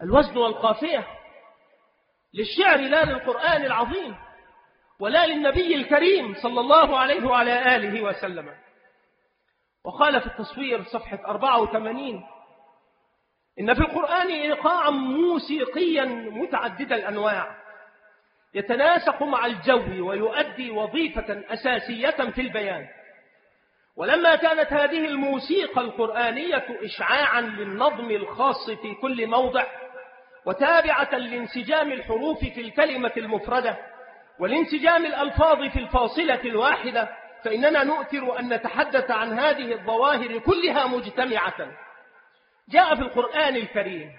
الوزن والقافية للشعر لا للقرآن العظيم ولا للنبي الكريم صلى الله عليه وعلى آله وسلم. وقال في التصوير صفحة أربعة وثمانين: إن في القرآن إيقاعا موسيقيا متعدد الأنواع يتناسق مع الجو ويؤدي وظيفة أساسية في البيان. ولما كانت هذه الموسيقى القرآنية إشعاعا للنظم الخاص في كل موضع وتابعة لانسجام الحروف في الكلمة المفردة والانسجام الألفاظ في الفاصلة الواحدة، فإننا نؤثر أن نتحدث عن هذه الظواهر كلها مجتمعة. جاء في القرآن الكريم: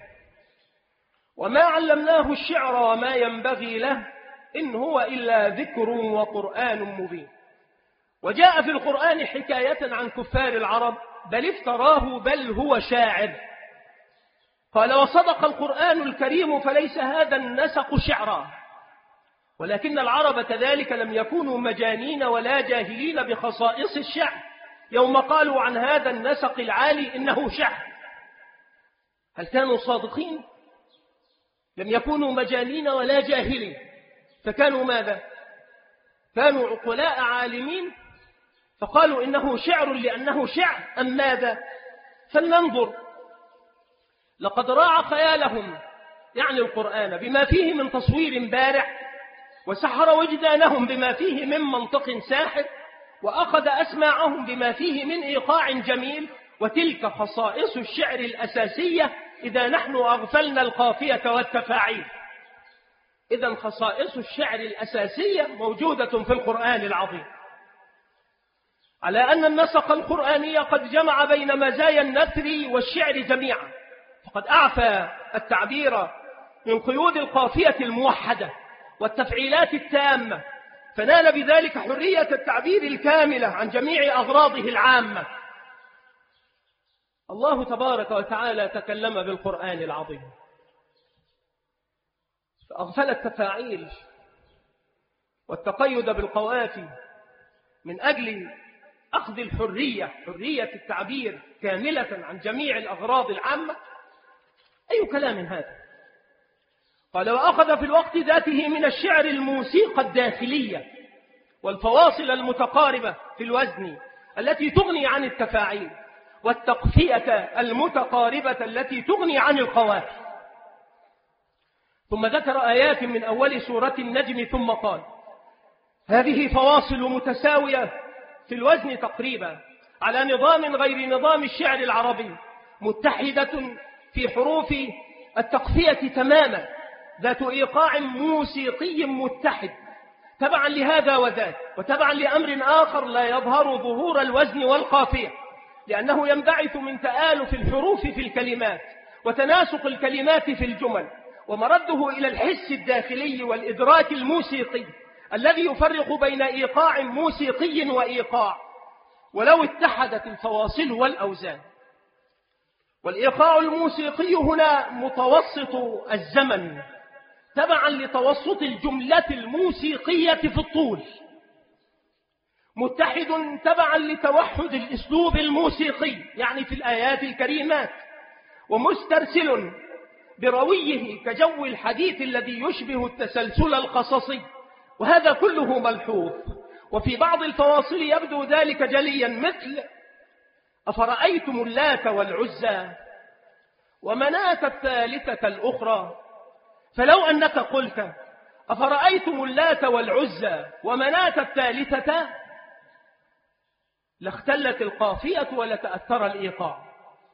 وما علمناه الشعر وما ينبغي له إن هو إلا ذكر وقرآن مبين. وجاء في القرآن حكاية عن كفار العرب: بل افتراه بل هو شاعر. قال: وصدق القرآن الكريم فليس هذا النسق شعرا، ولكن العرب كذلك لم يكونوا مجانين ولا جاهلين بخصائص الشعر يوم قالوا عن هذا النسق العالي إنه شعر. هل كانوا صادقين؟ لم يكونوا مجانين ولا جاهلين، فكانوا ماذا؟ كانوا عقلاء عالمين فقالوا إنه شعر لأنه شعر أم ماذا؟ فلننظر. لقد راعى خيالهم يعني القرآن بما فيه من تصوير بارع، وسحر وجدانهم بما فيه من منطق ساحر، وأخذ أسماعهم بما فيه من إيقاع جميل. وتلك خصائص الشعر الأساسية إذا نحن أغفلنا القافية والتفاعيل. إذن خصائص الشعر الأساسية موجودة في القرآن العظيم، على أن النسق القرآني قد جمع بين مزايا النثر والشعر جميعا، فقد أعفى التعبير من قيود القافية الموحدة والتفعيلات التامة، فنال بذلك حرية التعبير الكاملة عن جميع أغراضه العامة. الله تبارك وتعالى تكلم بالقرآن العظيم فأغفل التفاعيل والتقيد بالقوافي من أجل أخذ الحرية، حرية التعبير كاملة عن جميع الأغراض العامة. أي كلام هذا؟ قال: وأخذ في الوقت ذاته من الشعر الموسيقى الداخلية والفواصل المتقاربة في الوزن التي تغني عن التفاعيل، والتقفية المتقاربة التي تغني عن القوافي. ثم ذكر آيات من أول سورة النجم ثم قال: هذه فواصل متساوية في الوزن تقريبا على نظام غير نظام الشعر العربي، متحدة في حروف التقفية تماما، ذات إيقاع موسيقي متحد تبعا لهذا وذاك، وتبعا لأمر آخر لا يظهر ظهور الوزن والقافية، لأنه ينبعث من تآلف الحروف في الكلمات وتناسق الكلمات في الجمل، ومرده إلى الحس الداخلي والإدراك الموسيقي الذي يفرق بين إيقاع موسيقي وإيقاع، ولو اتحدت الفواصل والأوزان. والإيقاع الموسيقي هنا متوسط الزمن تبعا لتوسط الجملة الموسيقية في الطول، متحد تبعا لتوحد الأسلوب الموسيقي يعني في الآيات الكريمات، ومسترسل برويه كجو الحديث الذي يشبه التسلسل القصصي، وهذا كله ملحوظ. وفي بعض الفواصل يبدو ذلك جليا، مثل: أفرأيتم اللات والعزى ومناة الثالثة الأخرى. فلو أنك قلت أفرأيتم اللات والعزى ومناة الثالثة لاختلت القافية ولتأثر الإيقاع.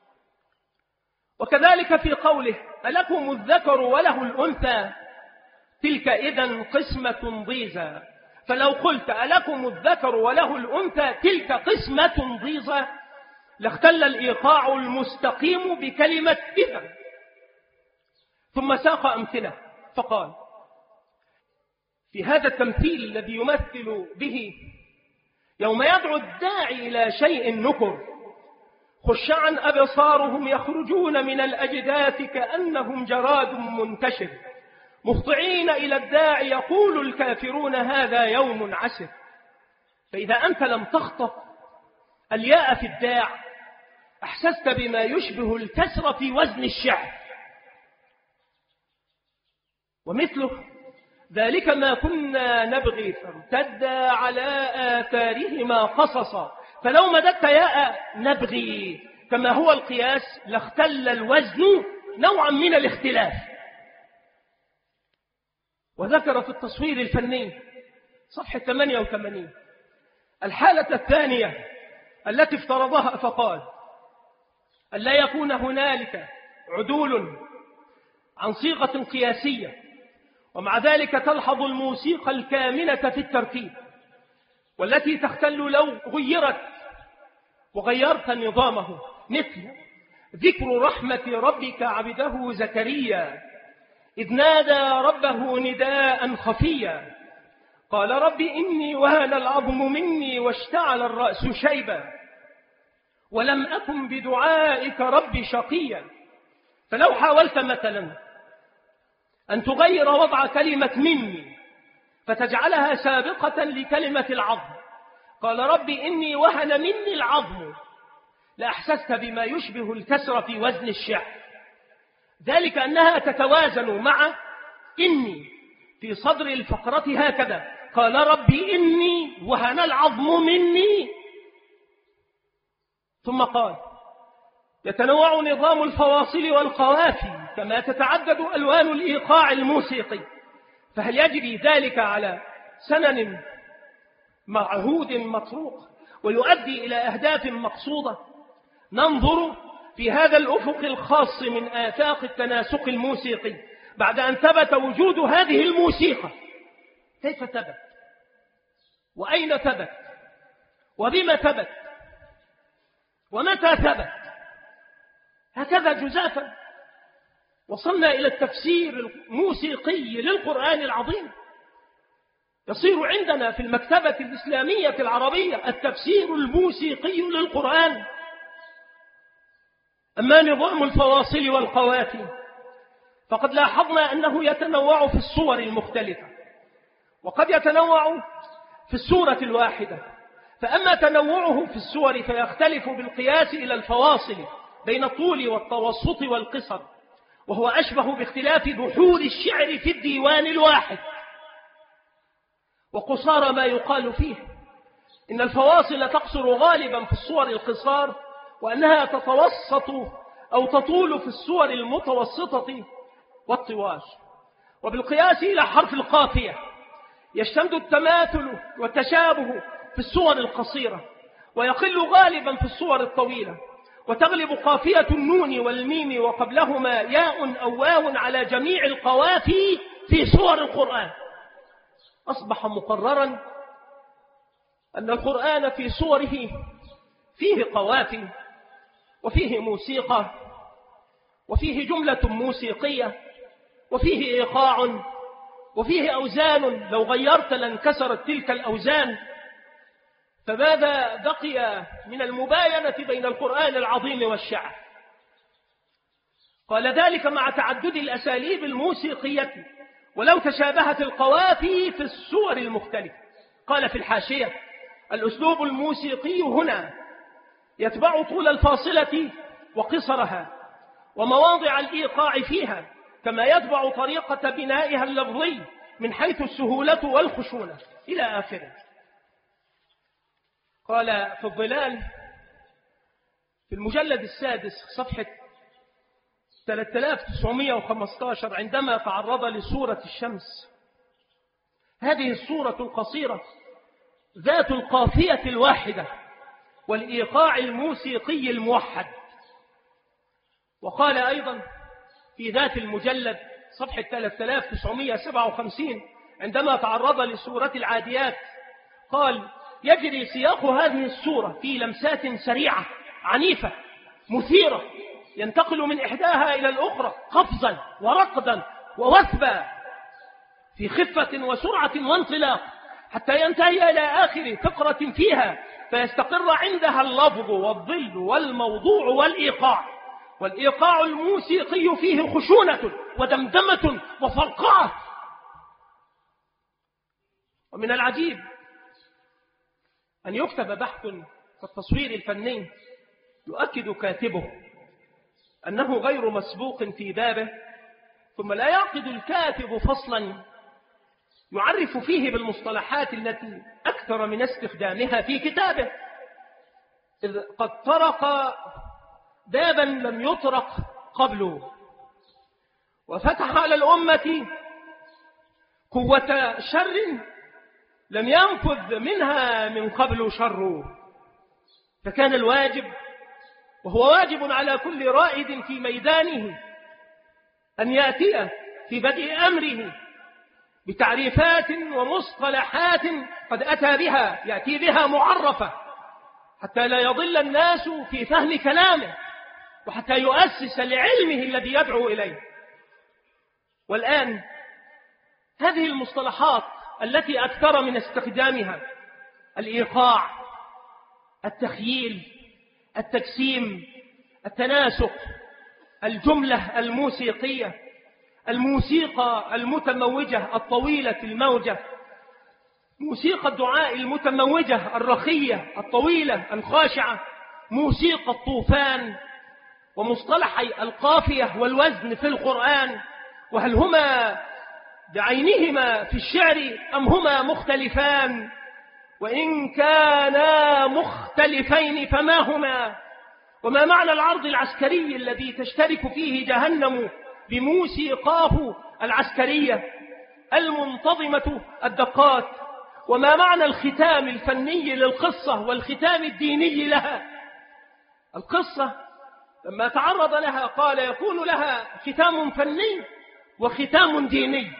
وكذلك في قوله: ألكم الذكر وله الأنثى تلك إذن قسمة ضيزى. فلو قلت ألكم الذكر وله الأنثى تلك قسمة ضيزى لاختل الإيقاع المستقيم بكلمة إذن. ثم ساق أمثلة فقال: في هذا التمثيل الذي يمثل به يوم يدعو الداعي إلى شيء نكر خشعا أبصارهم يخرجون من الأجداث كأنهم جراد منتشر مهطعين إلى الداعي يقول الكافرون هذا يوم عسر. فإذا أنت لم تخطف الياء في الداع أحسست بما يشبه الكسر في وزن الشعر، ومثله ذلك ما كنا نبغي فارتدا على آثارهما قصصا. فلو مددت ياء نبغي كما هو القياس لاختل الوزن نوعا من الاختلاف. وذكر في التصوير الفني صفحة ثمانية وثمانين الحالة الثانية التي افترضها فقال ألا يكون هنالك عدول عن صيغة قياسية، ومع ذلك تلحظ الموسيقى الكامنة في الترتيب والتي تختل لو غيرت وغيرت نظامه، مثل ذكر رحمة ربك عبده زكريا إذ نادى ربه نداء خفيا قال رب إني وهن العظم مني واشتعل الرأس شيبا ولم أكن بدعائك رب شقيا. فلو حاولت مثلا أن تغير وضع كلمة مني فتجعلها سابقة لكلمة العظم، قال رب إني وهن مني العظم، لأحسست بما يشبه الكسر في وزن الشعر، ذلك أنها تتوازن مع إني في صدر الفقرة هكذا قال رب إني وهن العظم مني. ثم قال يتنوع نظام الفواصل والقوافي كما تتعدد ألوان الإيقاع الموسيقي، فهل يجري ذلك على سنن معهود مطروق ويؤدي إلى أهداف مقصودة؟ ننظر في هذا الأفق الخاص من آفاق التناسق الموسيقي بعد أن ثبت وجود هذه الموسيقى، كيف ثبت؟ وأين ثبت؟ وبما ثبت؟ ومتى ثبت؟ هكذا جزافا وصلنا إلى التفسير الموسيقي للقرآن العظيم. يصير عندنا في المكتبة الإسلامية العربية التفسير الموسيقي للقرآن. أما نظام الفواصل والقوافي فقد لاحظنا أنه يتنوع في الصور المختلفة، وقد يتنوع في السورة الواحدة. فأما تنوعه في السور فيختلف بالقياس إلى الفواصل بين الطول والتوسط والقصر، وهو أشبه باختلاف بحور الشعر في الديوان الواحد. وقصار ما يقال فيه إن الفواصل تقصر غالبا في الصور القصار، وأنها تتوسط أو تطول في الصور المتوسطة والطوال. وبالقياس إلى حرف القافية يشتمل التماثل والتشابه في الصور القصيرة، ويقل غالبا في الصور الطويلة، وتغلب قافية النون والميم وقبلهما ياء أو واو على جميع القوافي في سور القرآن. أصبح مقررا أن القرآن في صوره فيه قوافي وفيه موسيقى وفيه جملة موسيقية وفيه إيقاع وفيه أوزان، لو غيرت لانكسرت تلك الأوزان. فماذا بقي من المباينة بين القرآن العظيم والشعر؟ قال ذلك مع تعدد الأساليب الموسيقية ولو تشابهت القوافي في السور المختلفة. قال في الحاشية الأسلوب الموسيقي هنا يتبع طول الفاصلة وقصرها ومواضع الإيقاع فيها، كما يتبع طريقة بنائها اللفظي من حيث السهولة والخشونة إلى آخره. قال في الظلال في المجلد السادس صفحة ثلاثة آلاف وتسعمائة وخمسة عشر عندما تعرض لسورة الشمس: هذه السورة القصيرة ذات القافية الواحدة والإيقاع الموسيقي الموحد. وقال أيضا في ذات المجلد صفحة ثلاثة آلاف وتسعمائة وسبعة وخمسين عندما تعرض لسورة العاديات قال: يجري سياق هذه السورة في لمسات سريعة عنيفة مثيرة ينتقل من إحداها إلى الأخرى قفزا ورقدا ووثبا في خفة وسرعة وانطلاق، حتى ينتهي إلى آخر فقرة فيها فيستقر عندها اللفظ والظل والموضوع والإيقاع. والإيقاع الموسيقي فيه خشونة ودمدمة وفرقعة. ومن العجيب أن يكتب بحث في التصوير الفني يؤكد كاتبه أنه غير مسبوق في بابه ثم لا يعقد الكاتب فصلا يعرف فيه بالمصطلحات التي أكثر من استخدامها في كتابه، إذ قد طرق بابا لم يطرق قبله، وفتح على الأمة قوة شر لم ينفذ منها من قبل شر. فكان الواجب، وهو واجب على كل رائد في ميدانه، أن يأتي في بدء أمره بتعريفات ومصطلحات قد أتى بها، يأتي بها معرفة، حتى لا يضل الناس في فهم كلامه، وحتى يؤسس لعلمه الذي يدعو إليه. والآن هذه المصطلحات التي أكثر من استخدامها الإيقاع، التخييل، التجسيم، التناسق، الجملة الموسيقية، الموسيقى المتموجة الطويلة الموجة، موسيقى الدعاء المتموجة الرخية الطويلة الخاشعة، موسيقى الطوفان، ومصطلحي القافية والوزن في القرآن، وهل هما بعينهما في الشعر أم هما مختلفان؟ وإن كانا مختلفين فما هما؟ وما معنى العرض العسكري الذي تشترك فيه جهنم بموسيقاه العسكرية المنتظمة الدقات؟ وما معنى الختام الفني للقصة والختام الديني لها؟ القصة لما تعرض لها قال يكون لها ختام فني وختام ديني.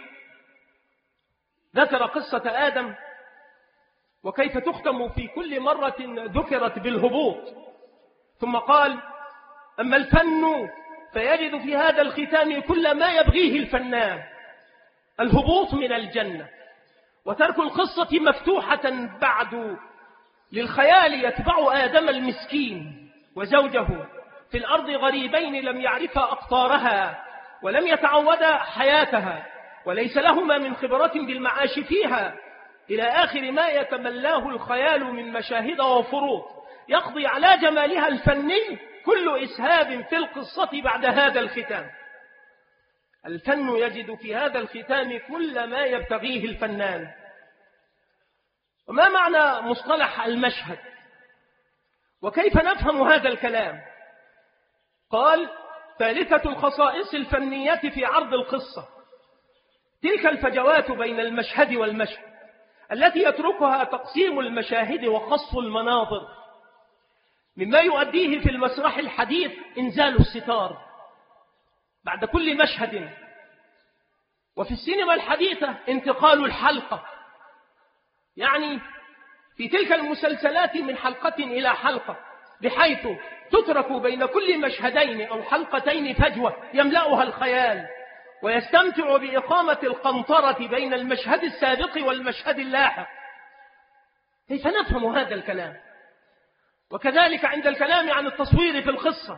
ذكر قصة آدم وكيف تختم في كل مرة ذكرت بالهبوط، ثم قال أما الفن فيجد في هذا الختام كل ما يبغيه الفنان، الهبوط من الجنة، وترك القصة مفتوحة بعد للخيال يتبع آدم المسكين وزوجه في الأرض غريبين لم يعرفا أقطارها ولم يتعودا حياتها، وليس لهما من خبرة بالمعاش فيها، إلى آخر ما يتملاه الخيال من مشاهد وفروض يقضي على جمالها الفني كل إسهاب في القصة بعد هذا الختام. الفن يجد في هذا الختام كل ما يبتغيه الفنان. وما معنى مصطلح المشهد؟ وكيف نفهم هذا الكلام؟ قال ثالثة الخصائص الفنية في عرض القصة تلك الفجوات بين المشهد والمشهد التي يتركها تقسيم المشاهد وقص المناظر، مما يؤديه في المسرح الحديث إنزال الستار بعد كل مشهد، وفي السينما الحديثة انتقال الحلقة، يعني في تلك المسلسلات من حلقة إلى حلقة، بحيث تترك بين كل مشهدين أو حلقتين فجوة يملأها الخيال، ويستمتع بإقامة القنطرة بين المشهد السابق والمشهد اللاحق. كيف نفهم هذا الكلام؟ وكذلك عند الكلام عن التصوير في القصة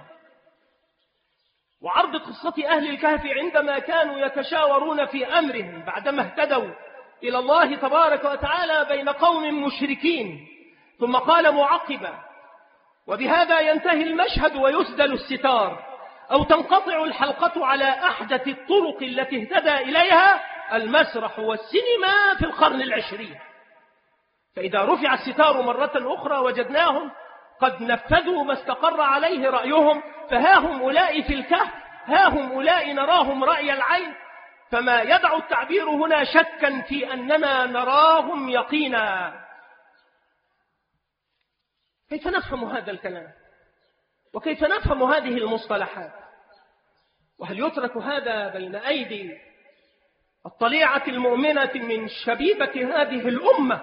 وعرض قصة أهل الكهف عندما كانوا يتشاورون في أمرهم بعدما اهتدوا إلى الله تبارك وتعالى بين قوم مشركين، ثم قال معقبا وبهذا ينتهي المشهد ويسدل الستار أو تنقطع الحلقة على أحدث الطرق التي اهتدى إليها المسرح والسينما في القرن العشرين. فإذا رفع الستار مرة أخرى وجدناهم قد نفذوا ما استقر عليه رأيهم، فها هم أولئك في الكهف، ها هم أولئك نراهم رأي العين، فما يدع التعبير هنا شكا في أننا نراهم يقينا. كيف نفهم هذا الكلام؟ وكيف نفهم هذه المصطلحات؟ وهل يترك هذا بين أيدي الطليعة المؤمنة من شبيبة هذه الأمة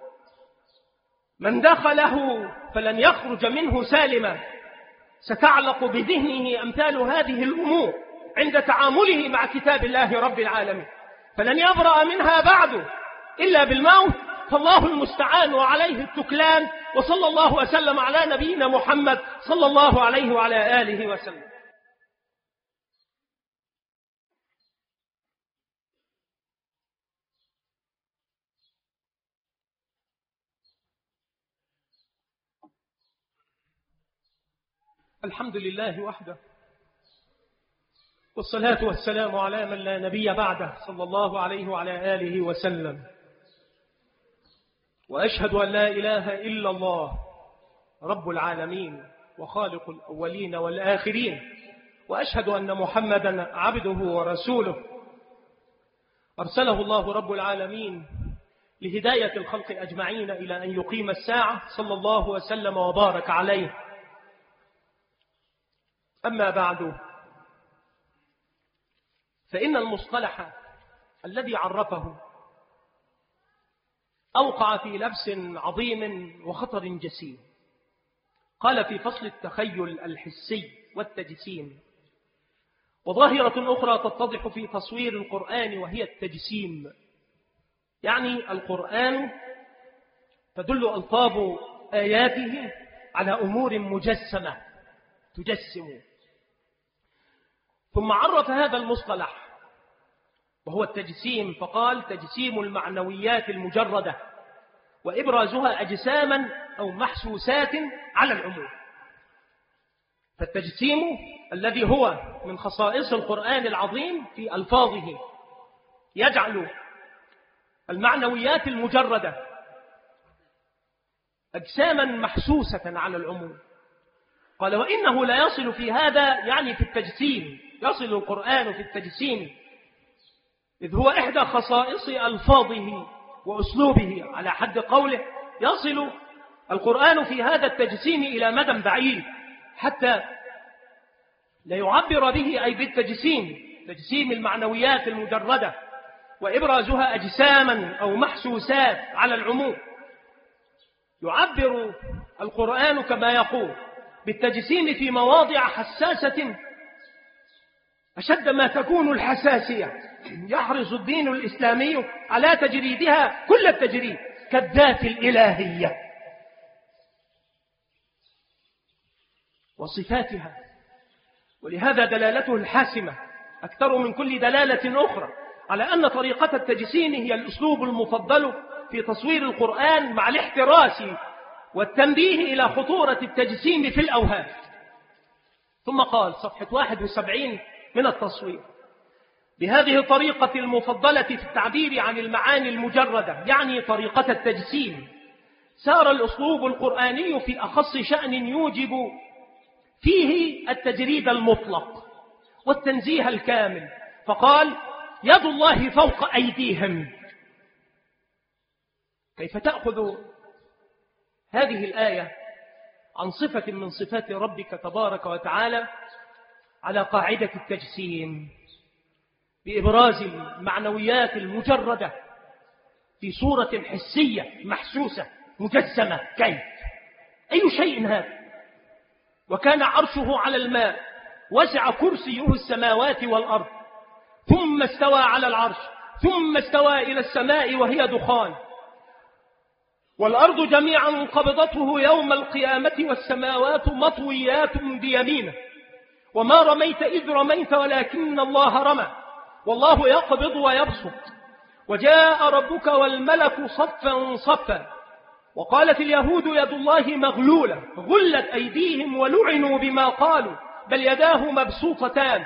من دخله فلن يخرج منه سالما؟ ستعلق بذهنه أمثال هذه الأمور عند تعامله مع كتاب الله رب العالمين، فلن يبرأ منها بعد إلا بالموت، فالله المستعان وعليه التكلان. وصلى الله وسلم على نبينا محمد صلى الله عليه وعلى آله وسلم. الحمد لله وحده، والصلاة والسلام على من لا نبي بعده صلى الله عليه وعلى آله وسلم. وأشهد أن لا إله إلا الله رب العالمين وخالق الأولين والآخرين، وأشهد أن محمدا عبده ورسوله أرسله الله رب العالمين لهداية الخلق أجمعين إلى أن يقيم الساعة، صلى الله وسلم وبارك عليه. أما بعد، فإن المصطلح الذي عرفه أوقع في لبس عظيم وخطر جسيم. قال في فصل التخيل الحسي والتجسيم: وظاهرة أخرى تتضح في تصوير القرآن وهي التجسيم. يعني القرآن تدل ألفاظ آياته على أمور مجسمة تجسم. ثم عرف هذا المصطلح وهو التجسيم فقال: تجسيم المعنويات المجردة وإبرازها أجساما أو محسوسات على العموم. فالتجسيم الذي هو من خصائص القرآن العظيم في ألفاظه يجعل المعنويات المجردة أجساما محسوسة على العموم. قال: وإنه لا يصل في هذا، يعني في التجسيم، يصل القرآن في التجسيم إذ هو إحدى خصائص ألفاظه وأسلوبه، على حد قوله يصل القرآن في هذا التجسيم إلى مدى بعيد، حتى لا يعبر به أي بالتجسيم تجسيم المعنويات المجردة وإبرازها أجساما أو محسوسات على العموم. يعبر القرآن كما يقول بالتجسيم في مواضع حساسة أشد ما تكون الحساسية، يحرص الدين الإسلامي على تجريدها كل التجريد كالذات الإلهية وصفاتها. ولهذا دلالته الحاسمة أكثر من كل دلالة أخرى على أن طريقة التجسيم هي الأسلوب المفضل في تصوير القرآن، مع الاحتراس والتنبيه إلى خطورة التجسيم في الأوهام. ثم قال صفحة واحد وسبعين من التصوير: بهذه الطريقة المفضلة في التعبير عن المعاني المجردة، يعني طريقة التجسيم، سار الأسلوب القرآني في أخص شأن يوجب فيه التجريد المطلق والتنزيه الكامل. فقال: يد الله فوق أيديهم. كيف تأخذ هذه الآية عن صفة من صفات ربك تبارك وتعالى على قاعدة التجسيم بإبراز المعنويات المجردة في صورة حسية محسوسة مجسمة؟ كيف؟ أي شيء هذا؟ وكان عرشه على الماء، وسع كرسيه السماوات والأرض، ثم استوى على العرش، ثم استوى إلى السماء وهي دخان، والأرض جميعا قبضته يوم القيامة والسماوات مطويات بيمينه، وما رميت إذ رميت ولكن الله رمى، والله يقبض ويبسط، وجاء ربك والملك صفا صفا، وقالت اليهود يد الله مغلولة غلت أيديهم ولعنوا بما قالوا بل يداه مبسوطتان.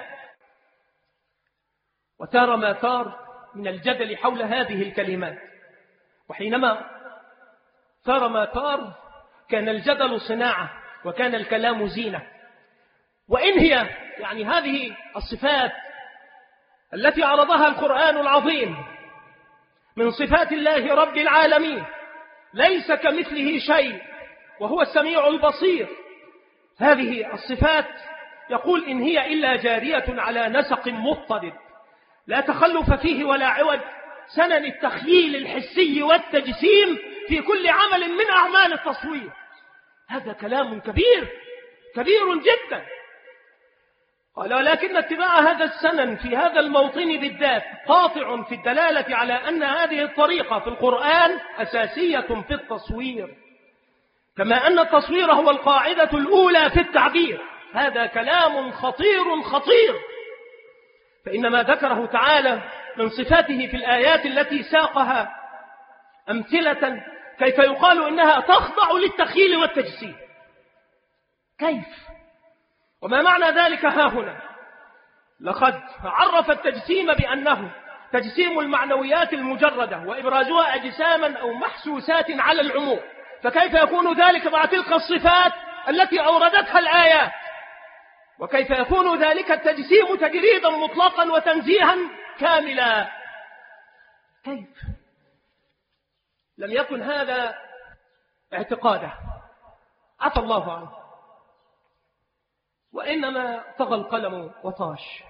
وتار ما تار من الجدل حول هذه الكلمات، وحينما تار ما تار كان الجدل صناعة وكان الكلام زينة. وإن هي يعني هذه الصفات التي عرضها القرآن العظيم من صفات الله رب العالمين ليس كمثله شيء وهو السميع البصير، هذه الصفات يقول إن هي إلا جارية على نسق مضطرد لا تخلف فيه ولا عوج، سنن التخييل الحسي والتجسيم في كل عمل من أعمال التصوير. هذا كلام كبير كبير جدا. قال: ولكن اتباع هذا السنن في هذا الموطن بالذات قاطع في الدلالة على أن هذه الطريقة في القرآن أساسية في التصوير، كما أن التصوير هو القاعدة الأولى في التعبير. هذا كلام خطير خطير. فإن ما ذكره تعالى من صفاته في الآيات التي ساقها أمثلة، كيف يقال إنها تخضع للتخييل والتجسيم؟ كيف؟ وما معنى ذلك ها هنا؟ لقد عرف التجسيم بأنه تجسيم المعنويات المجردة وإبرازها أجساما أو محسوسات على العموم، فكيف يكون ذلك مع تلك الصفات التي أوردتها الآيات؟ وكيف يكون ذلك التجسيم تجريدا مطلقا وتنزيها كاملا؟ كيف؟ لم يكن هذا اعتقاده، عفى الله عنه، وإنما طغى القلم وطاش.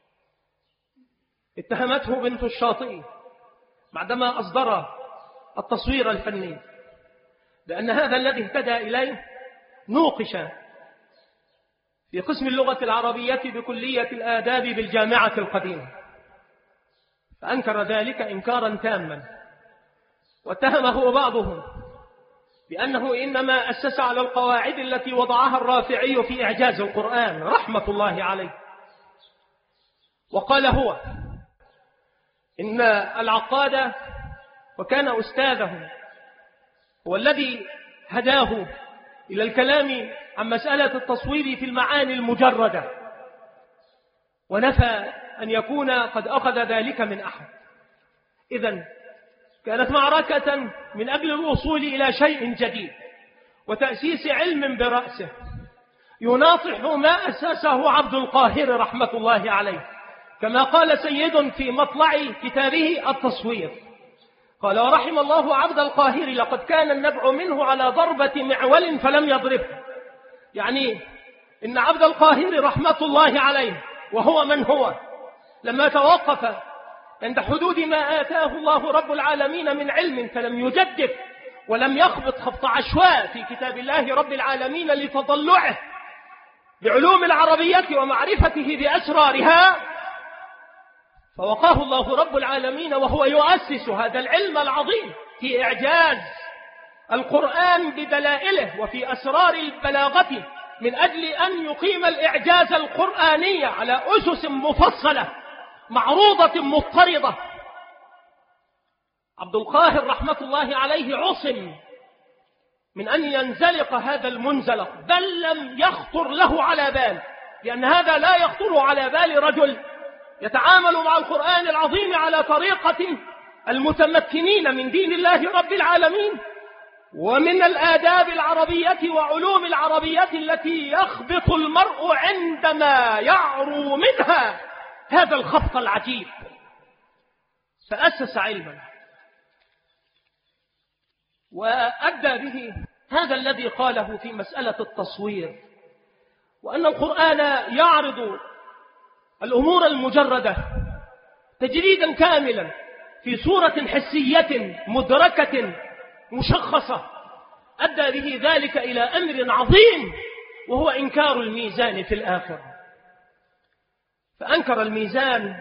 اتهمته بنت الشاطئ بعدما أصدر التصوير الفني بأن هذا الذي اهتدى إليه نوقش في قسم اللغة العربية بكلية الآداب بالجامعة القديمة، فأنكر ذلك إنكارا تاما، واتهمه بعضهم بأنه إنما أسس على القواعد التي وضعها الرافعي في إعجاز القرآن رحمة الله عليه. وقال هو إن العقاد وكان أستاذه هو الذي هداه إلى الكلام عن مسألة التصوير في المعاني المجردة، ونفى أن يكون قد أخذ ذلك من أحد. إذن كانت معركة من أجل الوصول إلى شيء جديد وتأسيس علم برأسه يناطح ما أساسه عبد القاهر رحمة الله عليه، كما قال سيد في مطلع كتابه التصوير، قال: ورحم الله عبد القاهر لقد كان النبع منه على ضربة معول فلم يضربه. يعني إن عبد القاهر رحمة الله عليه وهو من هو لما توقف عند حدود ما آتاه الله رب العالمين من علم فلم يجدف ولم يخبط خبط عشواء في كتاب الله رب العالمين لتضلعه بعلوم العربية ومعرفته بأسرارها، فوقاه الله رب العالمين وهو يؤسس هذا العلم العظيم في إعجاز القرآن بدلائله وفي أسرار البلاغة من أجل أن يقيم الإعجاز القرآني على أسس مفصلة معروضة مضطردة. عبد القاهر رحمة الله عليه عصم من أن ينزلق هذا المنزلق، بل لم يخطر له على بال، لأن هذا لا يخطر على بال رجل يتعامل مع القرآن العظيم على طريقة المتمكنين من دين الله رب العالمين ومن الآداب العربية وعلوم العربية التي يخبط المرء عندما يعرو منها هذا الخبط العجيب. فأسس علما وأدى به هذا الذي قاله في مسألة التصوير، وأن القرآن يعرض الأمور المجردة تجريدا كاملا في صورة حسية مدركة مشخصة، أدى به ذلك إلى أمر عظيم وهو إنكار الميزان في الآخرة. فأنكر الميزان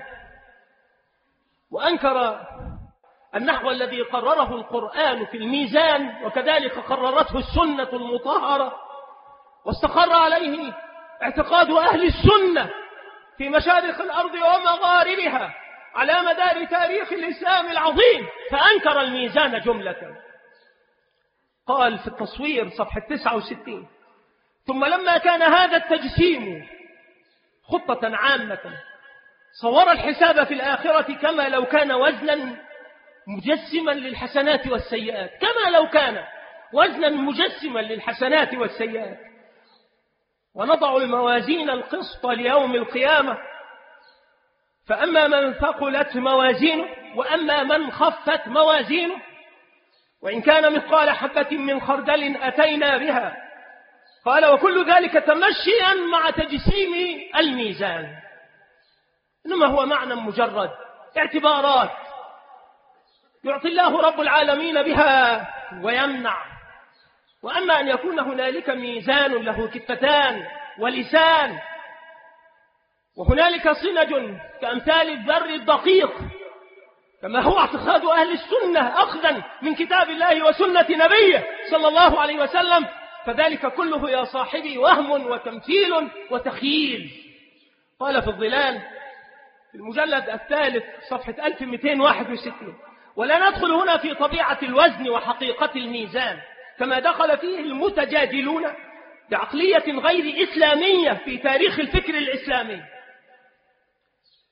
وأنكر النحو الذي قرره القرآن في الميزان، وكذلك قررته السنة المطهرة واستقر عليه اعتقاد أهل السنة في مشارق الأرض ومغاربها على مدار تاريخ الإسلام العظيم. فأنكر الميزان جملة. قال في التصوير صفحة تسعة وستين: ثم لما كان هذا التجسيم خطة عامة صور الحساب في الآخرة كما لو كان وزنا مجسما للحسنات والسيئات، كما لو كان وزنا مجسما للحسنات والسيئات. ونضع الموازين القسط ليوم القيامة فأما من ثقلت موازينه وأما من خفت موازينه وإن كان مثقال حبة من خردل أتينا بها. قال: وكل ذلك تمشيا مع تجسيم الميزان، إنما هو معنى مجرد اعتبارات يعطي الله رب العالمين بها ويمنع. وأما أن يكون هنالك ميزان له كفتان ولسان وهنالك صنج كأمثال الذر الدقيق كما هو اعتقاد أهل السنة أخذا من كتاب الله وسنة نبيه صلى الله عليه وسلم، فذلك كله يا صاحبي وهم وتمثيل وتخييل. قال في الظلال في المجلد الثالث صفحة ألف ومئتين وواحد وستين: ولا ندخل هنا في طبيعة الوزن وحقيقة الميزان كما دخل فيه المتجادلون بعقلية غير إسلامية في تاريخ الفكر الإسلامي.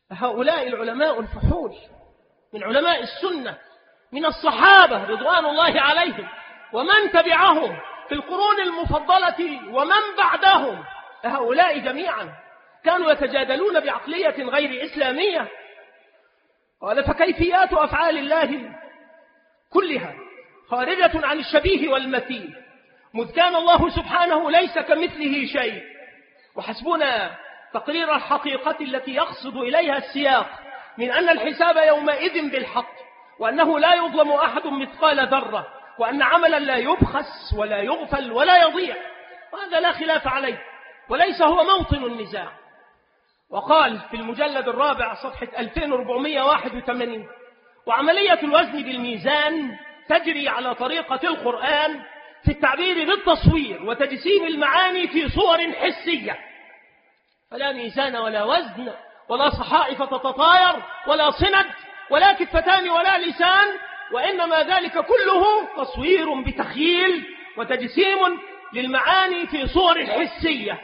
هؤلاء العلماء الفحول من علماء السنة من الصحابة رضوان الله عليهم ومن تبعهم في القرون المفضلة ومن بعدهم، هؤلاء جميعا كانوا يتجادلون بعقلية غير إسلامية. قال فكيفيات أفعال الله كلها خارجة عن الشبيه والمثيل، مذ كان الله سبحانه ليس كمثله شيء، وحسبنا تقرير الحقيقة التي يقصد إليها السياق من أن الحساب يومئذ بالحق، وأنه لا يظلم أحد مثقال ذرة، وأن عملا لا يبخس ولا يغفل ولا يضيع، وهذا لا خلاف عليه وليس هو موطن النزاع. وقال في المجلد الرابع صفحة ألفين وأربعمائة وواحد وثمانين: وعملية الوزن بالميزان تجري على طريقة القرآن في التعبير بالتصوير وتجسيم المعاني في صور حسية، فلا ميزان ولا وزن ولا صحائف تتطاير ولا صند ولا كفتان ولا لسان، وإنما ذلك كله تصوير بتخيل وتجسيم للمعاني في صور حسية.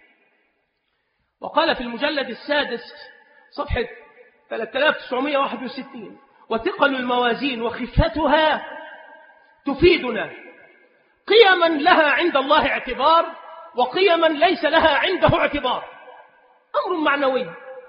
وقال في المجلد السادس صفحة ثلاثة آلاف وتسعمائة وواحد وستين: وثقل الموازين وخفتها تفيدنا قيما لها عند الله اعتبار وقيما ليس لها عنده اعتبار، أمر معنوي،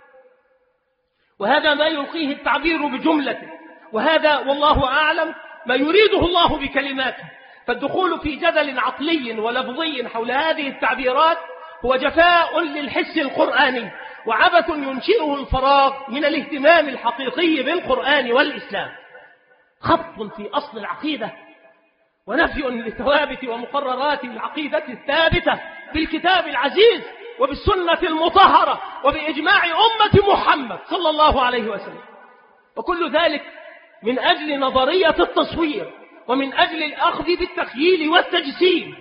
وهذا ما يلقيه التعبير بجملته، وهذا والله أعلم ما يريده الله بكلماته. فالدخول في جدل عقلي ولفظي حول هذه التعبيرات هو جفاء للحس القرآني وعبث ينشئه الفراغ من الاهتمام الحقيقي بالقرآن والإسلام، خط في أصل العقيدة ونفي لثوابت ومقررات العقيدة الثابتة بالكتاب العزيز وبالسنة المطهرة وبإجماع أمة محمد صلى الله عليه وسلم، وكل ذلك من أجل نظرية التصوير ومن أجل الأخذ بالتخييل والتجسيم،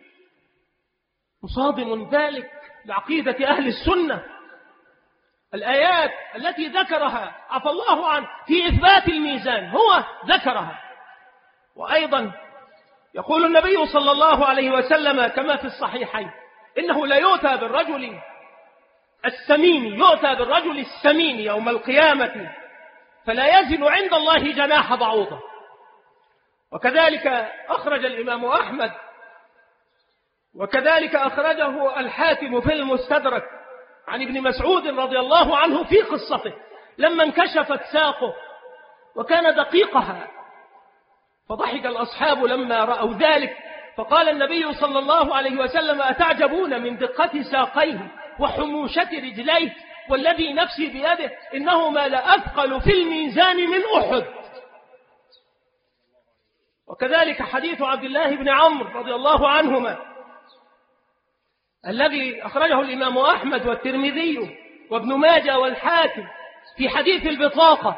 مصادم ذلك لعقيدة أهل السنة. الآيات التي ذكرها عفى الله عنه في إثبات الميزان هو ذكرها، وأيضا يقول النبي صلى الله عليه وسلم كما في الصحيحين: إنه لا يؤتى بالرجل السمين يؤتى بالرجل السمين يوم القيامة فلا يزن عند الله جناح بعوضة. وكذلك أخرج الإمام أحمد وكذلك أخرجه الحاكم في المستدرك عن ابن مسعود رضي الله عنه في قصته لما انكشفت ساقه وكان دقيقها، فضحك الأصحاب لما رأوا ذلك، فقال النبي صلى الله عليه وسلم: أتعجبون من دقة ساقيه وحموشة رجليه، والذي نفسي بيده إنهما لأثقل في الميزان من أحد. وكذلك حديث عبد الله بن عمرو رضي الله عنهما الذي أخرجه الإمام أحمد والترمذي وابن ماجه والحاكم في حديث البطاقة،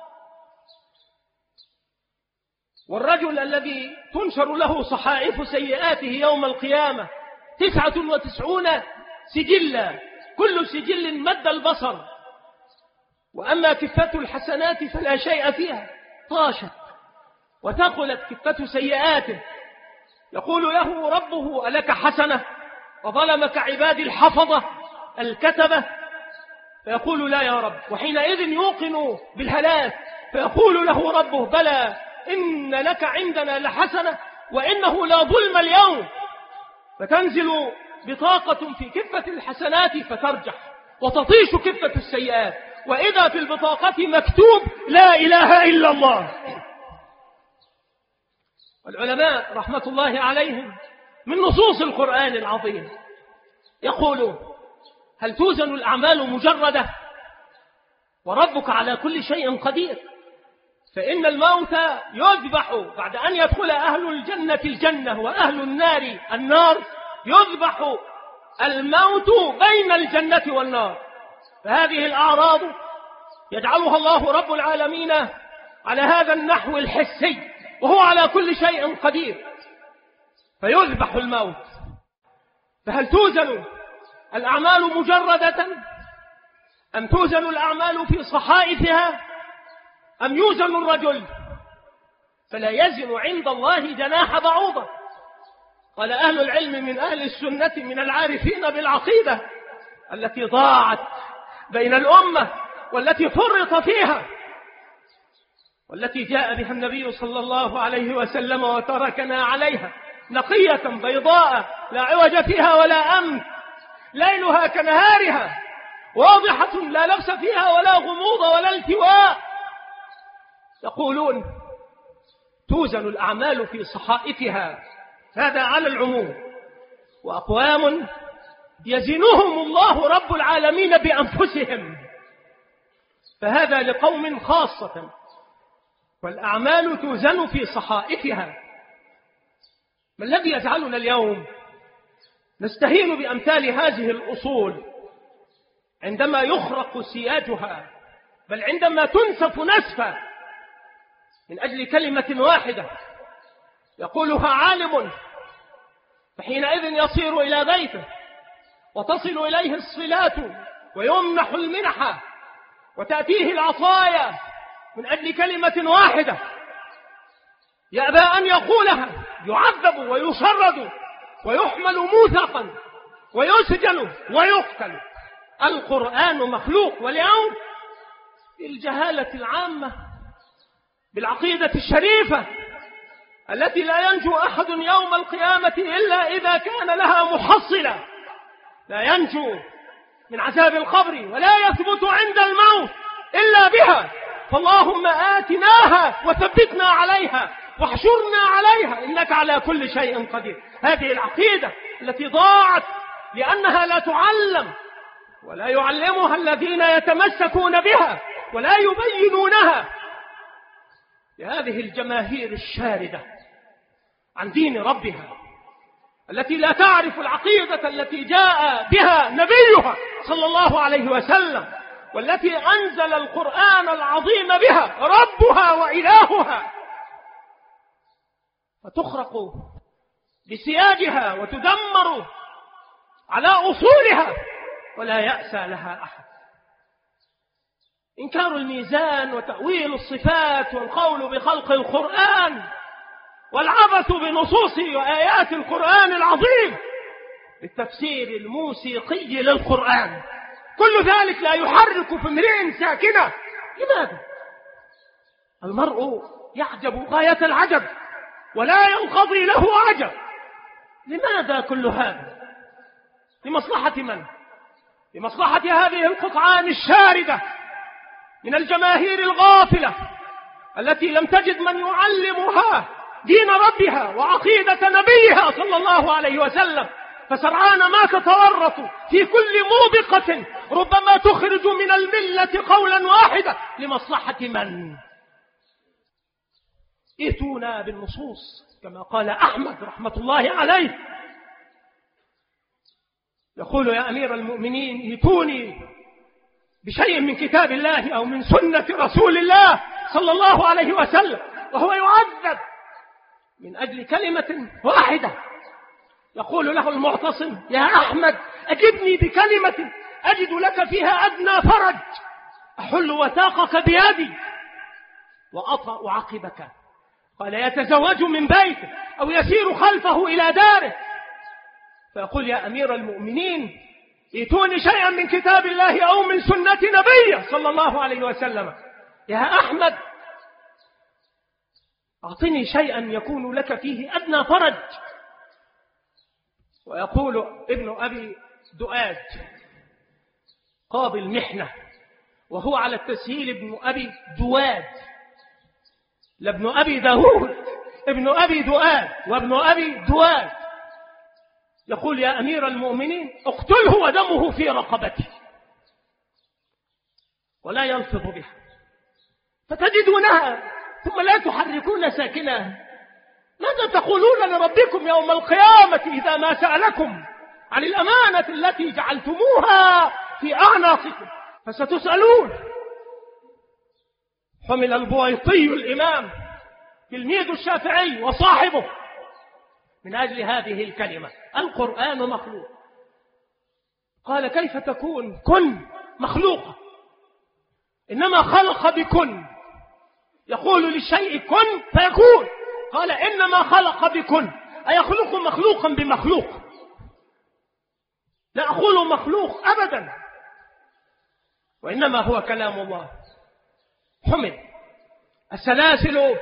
والرجل الذي تنشر له صحائف سيئاته يوم القيامة تسعة وتسعون سجلا، كل سجل مد البصر، وأما كفة الحسنات فلا شيء فيها، طاشت وثقلت كفة سيئاته، يقول له ربه: ألك حسنة؟ وظلمك عبادي الحفظة الكتبة؟ فيقول: لا يا رب. وحينئذ يوقن بالهلاك، فيقول له ربه: بلى إن لك عندنا لحسنة وإنه لا ظلم اليوم. فتنزل بطاقة في كفة الحسنات فترجح وتطيش كفة السيئات، وإذا في البطاقة مكتوب: لا إله إلا الله. والعلماء رحمة الله عليهم من نصوص القرآن العظيم يقولون: هل توزن الأعمال مجردة؟ وربك على كل شيء قدير. فإن الموت يذبح بعد أن يدخل أهل الجنة الجنة وأهل النار النار، يذبح الموت بين الجنة والنار. فهذه الأعراض يجعلها الله رب العالمين على هذا النحو الحسي، وهو على كل شيء قدير، فيذبح الموت. فهل توزن الأعمال مجردة أم توزن الأعمال في صحائفها أم يوزن الرجل؟ فلا يزن عند الله جناح بعوضة. قال أهل العلم من أهل السنة من العارفين بالعقيدة التي ضاعت بين الأمة والتي فرط فيها، والتي جاء بها النبي صلى الله عليه وسلم وتركنا عليها نقية بيضاء لا عوج فيها ولا أمن، ليلها كنهارها، واضحة لا لبس فيها ولا غموض ولا التواء. يقولون توزن الأعمال في صحائفها، هذا على العموم، وأقوام يزنهم الله رب العالمين بأنفسهم، فهذا لقوم خاصة، والأعمال توزن في صحائفها. ما الذي يجعلنا اليوم نستهين بأمثال هذه الأصول عندما يخرق سياجها، بل عندما تنسف نسفا من أجل كلمة واحدة يقولها عالم، فحينئذ يصير إلى بيته وتصل إليه الصلات ويمنح المنحة وتأتيه العطايا من أجل كلمة واحدة، يأبى أن يقولها يعذب ويشرد ويحمل موثقا ويسجن ويقتل. القرآن مخلوق. واليوم الجهالة العامة بالعقيدة الشريفة التي لا ينجو أحد يوم القيامة إلا إذا كان لها محصلة، لا ينجو من عذاب القبر ولا يثبت عند الموت إلا بها، فاللهم آتناها وثبتنا عليها واحشرنا عليها إنك على كل شيء قدير. هذه العقيدة التي ضاعت لأنها لا تعلم ولا يعلمها الذين يتمسكون بها ولا يبينونها لهذه الجماهير الشاردة عن دين ربها، التي لا تعرف العقيدة التي جاء بها نبيها صلى الله عليه وسلم، والتي أنزل القرآن العظيم بها ربها وإلهها، فتخرق بسياجها وتدمر على أصولها ولا يأسى لها أحد. إنكار الميزان وتأويل الصفات والقول بخلق القرآن والعبث بنصوص وآيات القرآن العظيم بالتفسير الموسيقي للقرآن، كل ذلك لا يحرك في امرئ ساكنة. لماذا؟ المرء يعجب غاية العجب ولا ينقضي له عجب. لماذا كل هذا؟ لمصلحة من؟ لمصلحة هذه القطعان الشاردة من الجماهير الغافلة التي لم تجد من يعلمها دين ربها وعقيدة نبيها صلى الله عليه وسلم، فسرعان ما تتورط في كل موبقة ربما تخرج من الملة قولا واحدا. لمصلحة من؟ ائتونا بالنصوص كما قال أحمد رحمة الله عليه، يقول يا أمير المؤمنين ائتوني بشيء من كتاب الله أو من سنة رسول الله صلى الله عليه وسلم، وهو يعذب من أجل كلمة واحدة. يقول له المعتصم يا أحمد أجبني بكلمة أجد لك فيها أدنى فرج، أحل وثاقك بيدي وأطأ عقبك. قال يتزوج من بيته أو يسير خلفه إلى داره، فيقول يا أمير المؤمنين ائتوني شيئا من كتاب الله أو من سنة نبيه صلى الله عليه وسلم. يا أحمد أعطني شيئا يكون لك فيه أدنى فرج. ويقول ابن أبي دؤاد قاضي المحنة، وهو على التسهيل ابن أبي دواد، لابن أبي داود، ابن أبي دؤاد وابن أبي دواد، يقول يا أمير المؤمنين اقتله ودمه في رقبته، ولا يلفظ بها، فتجدونها ثم لا تحركون ساكنها. ماذا تقولون لربكم يوم القيامة إذا ما سألكم عن الأمانة التي جعلتموها في أعناقكم؟ فستسألون. حمل البويطي الإمام تلميذ الشافعي وصاحبه من أجل هذه الكلمة القرآن مخلوق. قال كيف تكون كن مخلوقة؟ إنما خلق بكن، يقول للشيء كن فيكون. قال إنما خلق بكن، أيخلق مخلوقا بمخلوق؟ لا أقول مخلوق أبدا، وإنما هو كلام الله. حمل السلاسل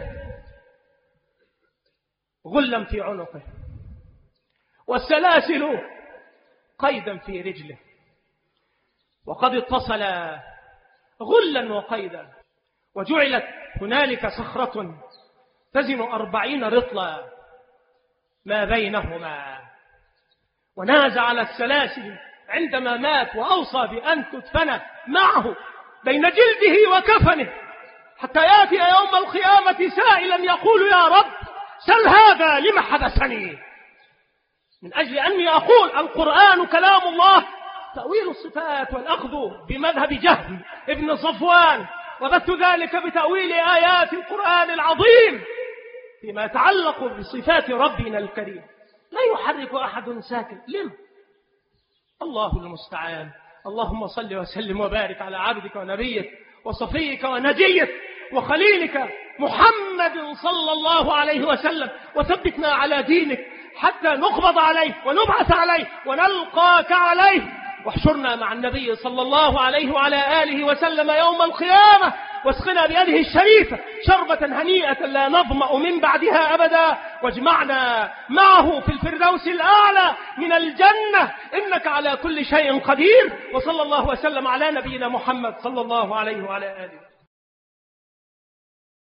غلا في عنقه، والسلاسل قيدا في رجله، وقد اتصل غلا وقيدا، وجعلت هنالك صخرة تزن أربعين رطلا ما بينهما، ونازع على السلاسل عندما مات، وأوصى بأن تدفن معه بين جلده وكفنه، حتى يأتي يوم القيامة سائلا يقول يا رب سل هذا لما حبسني، من أجل أني أقول القرآن كلام الله. تأويل الصفات والأخذ بمذهب جهم ابن صفوان، وبث ذلك بتأويل آيات القرآن العظيم فيما يتعلق بصفات ربنا الكريم لا يحرك أحد ساكن. لم الله المستعان. اللهم صل وسلم وبارك على عبدك ونبيك وصفيك ونجيك وخليلك محمد صلى الله عليه وسلم، وثبتنا على دينك حتى نقبض عليه ونبعث عليه ونلقاك عليه، واحشرنا مع النبي صلى الله عليه وعلى آله وسلم يوم القيامة، واسقنا بيده الشريفة شربة هنيئة لا نظمأ من بعدها أبدا، واجمعنا معه في الفردوس الأعلى من الجنة، إنك على كل شيء قدير. وصلى الله وسلم على نبينا محمد صلى الله عليه وعلى آله.